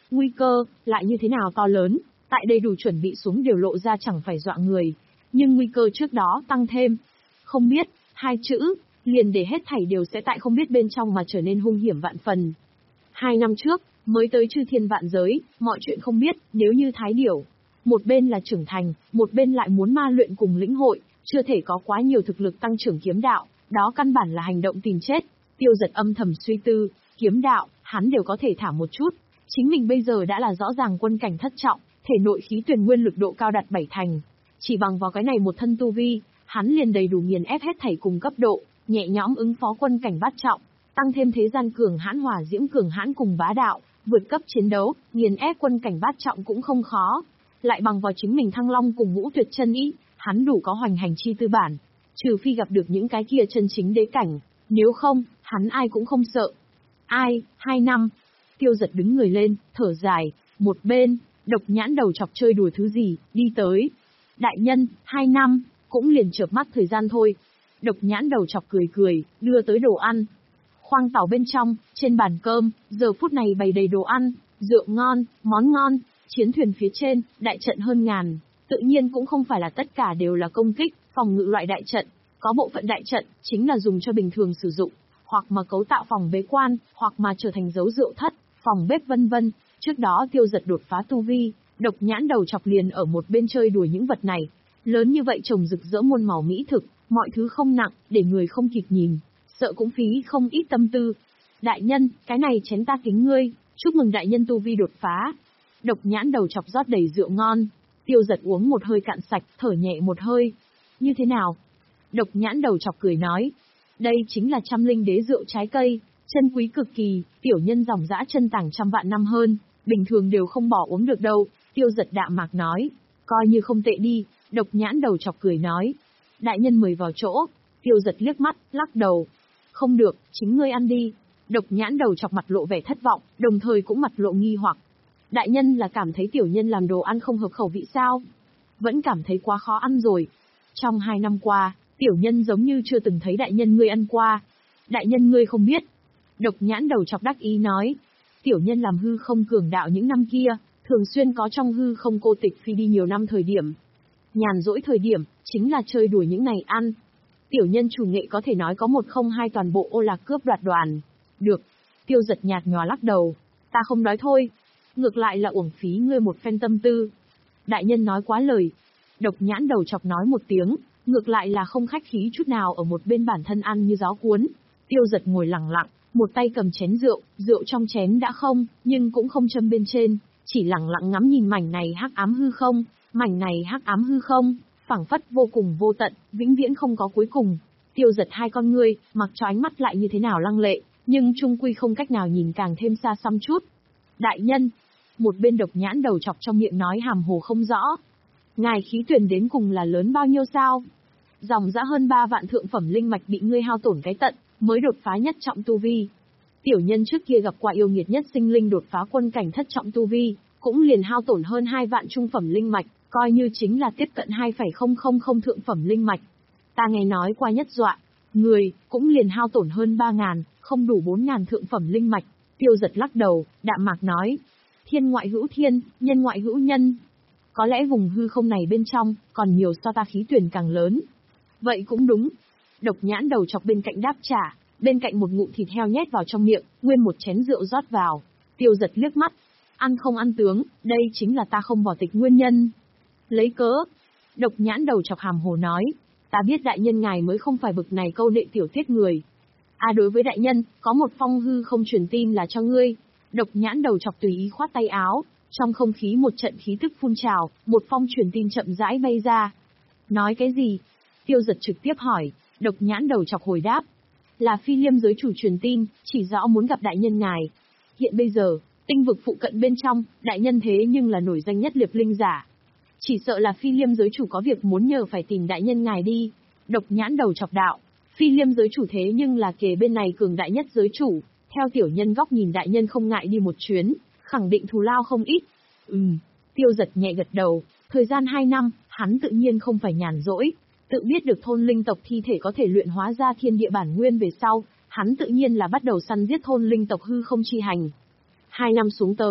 Nguy cơ, lại như thế nào to lớn, tại đầy đủ chuẩn bị xuống đều lộ ra chẳng phải dọa người. Nhưng nguy cơ trước đó tăng thêm. Không biết, hai chữ, liền để hết thảy đều sẽ tại không biết bên trong mà trở nên hung hiểm vạn phần. Hai năm trước, mới tới chư thiên vạn giới, mọi chuyện không biết, nếu như Thái Điểu. Một bên là trưởng thành, một bên lại muốn ma luyện cùng lĩnh hội, chưa thể có quá nhiều thực lực tăng trưởng kiếm đạo, đó căn bản là hành động tìm chết. Tiêu Giật âm thầm suy tư, kiếm đạo, hắn đều có thể thả một chút. Chính mình bây giờ đã là rõ ràng quân cảnh thất trọng, thể nội khí tuyển nguyên lực độ cao đạt bảy thành. Chỉ bằng vào cái này một thân tu vi, hắn liền đầy đủ nghiền ép hết thảy cùng cấp độ, nhẹ nhõm ứng phó quân cảnh bát trọng, tăng thêm thế gian cường hãn hỏa diễm cường hãn cùng bá đạo, vượt cấp chiến đấu, nghiền ép quân cảnh bát trọng cũng không khó. Lại bằng vào chính mình Thăng Long cùng Ngũ Tuyệt chân ý, hắn đủ có hoành hành chi tư bản, trừ phi gặp được những cái kia chân chính đế cảnh, nếu không, hắn ai cũng không sợ. Ai, hai năm. Tiêu Giật đứng người lên, thở dài, một bên, Độc Nhãn đầu chọc chơi đùa thứ gì, đi tới. Đại nhân, hai năm, cũng liền chợp mắt thời gian thôi. Độc Nhãn đầu chọc cười cười, đưa tới đồ ăn. Khoang tàu bên trong, trên bàn cơm, giờ phút này bày đầy đồ ăn, rượu ngon, món ngon, chiến thuyền phía trên, đại trận hơn ngàn. Tự nhiên cũng không phải là tất cả đều là công kích, phòng ngự loại đại trận. Có bộ phận đại trận, chính là dùng cho bình thường sử dụng, hoặc mà cấu tạo phòng bế quan, hoặc mà trở thành dấu rượu thất, phòng bếp vân vân. Trước đó Tiêu Giật đột phá tu vi, Độc Nhãn đầu chọc liền ở một bên chơi đùa những vật này. Lớn như vậy trồng rực rỡ muôn màu mỹ thực, mọi thứ không nặng, để người không kịp nhìn, sợ cũng phí không ít tâm tư. Đại nhân, cái này chén ta kính ngươi, chúc mừng đại nhân tu vi đột phá. Độc Nhãn đầu chọc rót đầy rượu ngon, Tiêu Giật uống một hơi cạn sạch, thở nhẹ một hơi. Như thế nào? Độc Nhãn đầu chọc cười nói, đây chính là trăm linh đế rượu trái cây, chân quý cực kỳ, tiểu nhân dòng dã chân tàng trăm vạn năm hơn, bình thường đều không bỏ uống được đâu. Tiêu Giật đạm mạc nói, coi như không tệ đi. Độc Nhãn đầu chọc cười nói, đại nhân mời vào chỗ. Tiêu Giật liếc mắt, lắc đầu, không được, chính ngươi ăn đi. Độc Nhãn đầu chọc mặt lộ vẻ thất vọng, đồng thời cũng mặt lộ nghi hoặc. Đại nhân là cảm thấy tiểu nhân làm đồ ăn không hợp khẩu vị sao? Vẫn cảm thấy quá khó ăn rồi. Trong hai năm qua, tiểu nhân giống như chưa từng thấy đại nhân ngươi ăn qua. Đại nhân ngươi không biết. Độc Nhãn đầu chọc đắc ý nói, tiểu nhân làm hư không cường đạo những năm kia, thường xuyên có trong hư không cô tịch phi đi nhiều năm thời điểm. Nhàn rỗi thời điểm, chính là chơi đùa những này ăn. Tiểu nhân chủ nghệ có thể nói có một không hai toàn bộ ô lạc cướp đoạt đoàn. Được. Tiêu Giật nhạt nhòa lắc đầu, ta không đói thôi. Ngược lại là uổng phí ngươi một phen tâm tư. Đại nhân nói quá lời. Độc Nhãn đầu chọc nói một tiếng, ngược lại là không khách khí chút nào ở một bên bản thân ăn như gió cuốn. Tiêu Giật ngồi lặng lặng, một tay cầm chén rượu, rượu trong chén đã không, nhưng cũng không châm bên trên, chỉ lặng lặng ngắm nhìn mảnh này hắc ám hư không, mảnh này hắc ám hư không, phảng phất vô cùng vô tận, vĩnh viễn không có cuối cùng. Tiêu Giật hai con ngươi, mặc cho ánh mắt lại như thế nào lăng lệ, nhưng chung quy không cách nào nhìn càng thêm xa xăm chút. Đại nhân, một bên Độc Nhãn đầu chọc trong miệng nói hàm hồ không rõ. Ngài khí tuyển đến cùng là lớn bao nhiêu sao? Dòng dã hơn ba vạn thượng phẩm linh mạch bị ngươi hao tổn cái tận, mới đột phá nhất trọng tu vi. Tiểu nhân trước kia gặp qua yêu nghiệt nhất sinh linh đột phá quân cảnh thất trọng tu vi, cũng liền hao tổn hơn hai vạn trung phẩm linh mạch, coi như chính là tiếp cận hai phẩy không không không thượng phẩm linh mạch. Ta nghe nói qua nhất dọa, người, cũng liền hao tổn hơn ba ngàn, không đủ bốn ngàn thượng phẩm linh mạch. Tiêu Giật lắc đầu, đạm mạc nói, thiên ngoại hữu thiên, nhân ngoại hữu nhân. Có lẽ vùng hư không này bên trong, còn nhiều so ta khí tuyển càng lớn. Vậy cũng đúng. Độc Nhãn đầu chọc bên cạnh đáp trả, bên cạnh một ngụm thịt heo nhét vào trong miệng, nguyên một chén rượu rót vào. Tiêu Giật liếc mắt, ăn không ăn tướng, đây chính là ta không bỏ tịch nguyên nhân. Lấy cớ. Độc Nhãn đầu chọc hàm hồ nói, ta biết đại nhân ngài mới không phải bực này câu nệ tiểu tiết người. À đối với đại nhân, có một phong hư không truyền tin là cho ngươi. Độc Nhãn đầu chọc tùy ý khoát tay áo, trong không khí một trận khí tức phun trào, một phong truyền tin chậm rãi bay ra. Nói cái gì? Tiêu Giật trực tiếp hỏi. Độc Nhãn đầu chọc hồi đáp, là Phi Liêm giới chủ truyền tin, chỉ rõ muốn gặp đại nhân ngài. Hiện bây giờ, tinh vực phụ cận bên trong, đại nhân thế nhưng là nổi danh nhất liệp linh giả. Chỉ sợ là Phi Liêm giới chủ có việc muốn nhờ phải tìm đại nhân ngài đi. Độc Nhãn đầu chọc đạo, Phi Liêm giới chủ thế nhưng là kề bên này cường đại nhất giới chủ, theo tiểu nhân góc nhìn đại nhân không ngại đi một chuyến, khẳng định thù lao không ít. Ừm, Tiêu Giật nhẹ gật đầu, thời gian hai năm, hắn tự nhiên không phải nhàn rỗi. Tự biết được thôn linh tộc thi thể có thể luyện hóa ra thiên địa bản nguyên về sau, hắn tự nhiên là bắt đầu săn giết thôn linh tộc hư không chi hành. Hai năm xuống tới,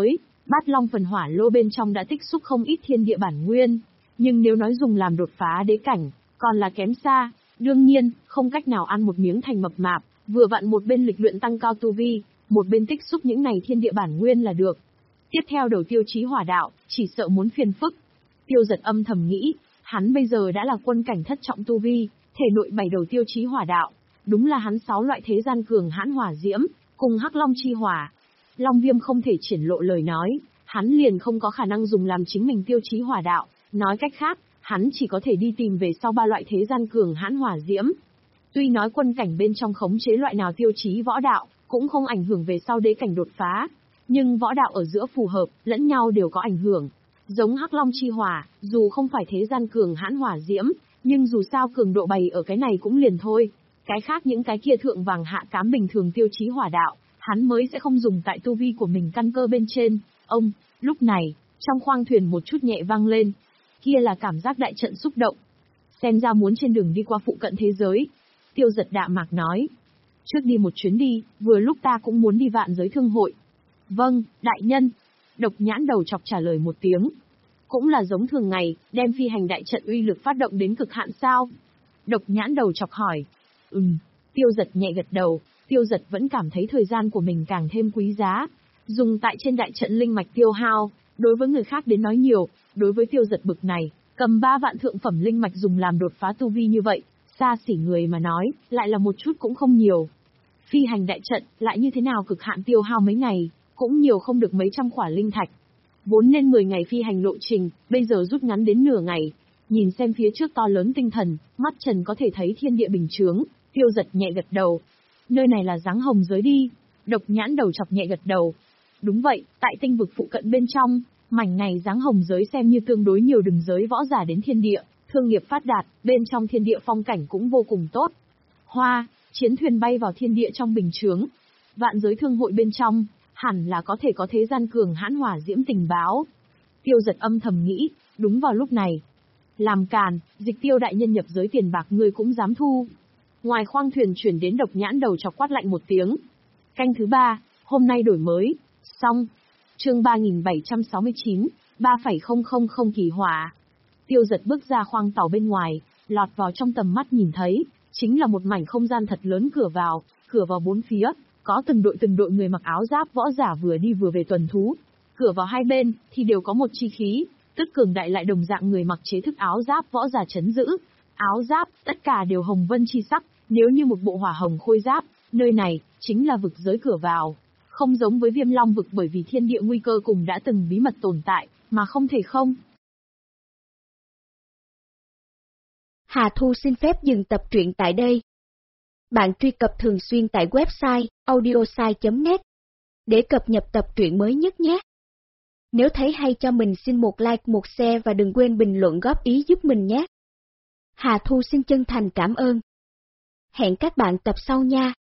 Bát Long phần hỏa lô bên trong đã tích xúc không ít thiên địa bản nguyên, nhưng nếu nói dùng làm đột phá đế cảnh, còn là kém xa, đương nhiên, không cách nào ăn một miếng thành mập mạp, vừa vặn một bên lịch luyện tăng cao tu vi, một bên tích xúc những này thiên địa bản nguyên là được. Tiếp theo đầu tiêu chí hỏa đạo, chỉ sợ muốn phiền phức. Tiêu Giật âm thầm nghĩ, hắn bây giờ đã là quân cảnh thất trọng tu vi, thể nội bảy đầu tiêu chí hỏa đạo, đúng là hắn sáu loại thế gian cường hãn hỏa diễm, cùng hắc long chi hỏa. Long Viêm không thể triển lộ lời nói, hắn liền không có khả năng dùng làm chính mình tiêu chí hỏa đạo, nói cách khác, hắn chỉ có thể đi tìm về sau ba loại thế gian cường hãn hỏa diễm. Tuy nói quân cảnh bên trong khống chế loại nào tiêu chí võ đạo, cũng không ảnh hưởng về sau đế cảnh đột phá, nhưng võ đạo ở giữa phù hợp, lẫn nhau đều có ảnh hưởng. Giống hắc long chi hỏa, dù không phải thế gian cường hãn hỏa diễm, nhưng dù sao cường độ bày ở cái này cũng liền thôi. Cái khác những cái kia thượng vàng hạ cám bình thường tiêu chí hỏa đạo, hắn mới sẽ không dùng tại tu vi của mình căn cơ bên trên. Ông, lúc này, trong khoang thuyền một chút nhẹ vang lên. Kia là cảm giác đại trận xúc động. Xem ra muốn trên đường đi qua phụ cận thế giới. Tiêu Giật đạm mạc nói. Trước đi một chuyến đi, vừa lúc ta cũng muốn đi vạn giới thương hội. Vâng, đại nhân. Độc Nhãn Đầu Chọc trả lời một tiếng. Cũng là giống thường ngày, đem phi hành đại trận uy lực phát động đến cực hạn sao? Độc Nhãn Đầu Chọc hỏi. Ừm, Tiêu Giật nhẹ gật đầu, Tiêu Giật vẫn cảm thấy thời gian của mình càng thêm quý giá. Dùng tại trên đại trận linh mạch tiêu hao, đối với người khác đến nói nhiều, đối với Tiêu Giật bực này, cầm ba vạn thượng phẩm linh mạch dùng làm đột phá tu vi như vậy, xa xỉ người mà nói, lại là một chút cũng không nhiều. Phi hành đại trận, lại như thế nào cực hạn tiêu hao mấy ngày, cũng nhiều không được mấy trăm khỏa linh thạch. Vốn nên mười ngày phi hành lộ trình, bây giờ rút ngắn đến nửa ngày. Nhìn xem phía trước to lớn tinh thần, mắt Trần có thể thấy thiên địa bình chướng, Tiêu Giật nhẹ gật đầu. Nơi này là Giáng Hồng giới đi. Độc Nhãn Đầu Chọc nhẹ gật đầu. Đúng vậy, tại tinh vực phụ cận bên trong, mảnh này Giáng Hồng giới xem như tương đối nhiều đường giới võ giả đến thiên địa, thương nghiệp phát đạt, bên trong thiên địa phong cảnh cũng vô cùng tốt. Hoa, chiến thuyền bay vào thiên địa trong bình chướng. Vạn giới thương hội bên trong, hẳn là có thể có thế gian cường hãn hỏa diễm tình báo. Tiêu Giật âm thầm nghĩ, đúng vào lúc này. Làm càn, Dịch Tiêu đại nhân nhập giới tiền bạc ngươi cũng dám thu. Ngoài khoang thuyền chuyển đến Độc Nhãn Đầu Chọc quát lạnh một tiếng. Canh thứ ba, hôm nay đổi mới. Xong. Chương ba nghìn bảy trăm sáu mươi chín, ba phẩy không không không kỳ hỏa. Tiêu Giật bước ra khoang tàu bên ngoài, lọt vào trong tầm mắt nhìn thấy, chính là một mảnh không gian thật lớn cửa vào, cửa vào bốn phía, có từng đội từng đội người mặc áo giáp võ giả vừa đi vừa về tuần thú. Cửa vào hai bên, thì đều có một chi khí, tức cường đại lại đồng dạng người mặc chế thức áo giáp võ giả trấn giữ. Áo giáp, tất cả đều hồng vân chi sắc, nếu như một bộ hỏa hồng khôi giáp, nơi này, chính là vực giới cửa vào. Không giống với Viêm Long vực bởi vì thiên địa nguy cơ cùng đã từng bí mật tồn tại, mà không thể không. Hà Thu xin phép dừng tập truyện tại đây. Bạn truy cập thường xuyên tại website audiosai chấm net để cập nhật tập truyện mới nhất nhé. Nếu thấy hay cho mình xin một like một share và đừng quên bình luận góp ý giúp mình nhé. Hà Thu xin chân thành cảm ơn. Hẹn các bạn tập sau nha.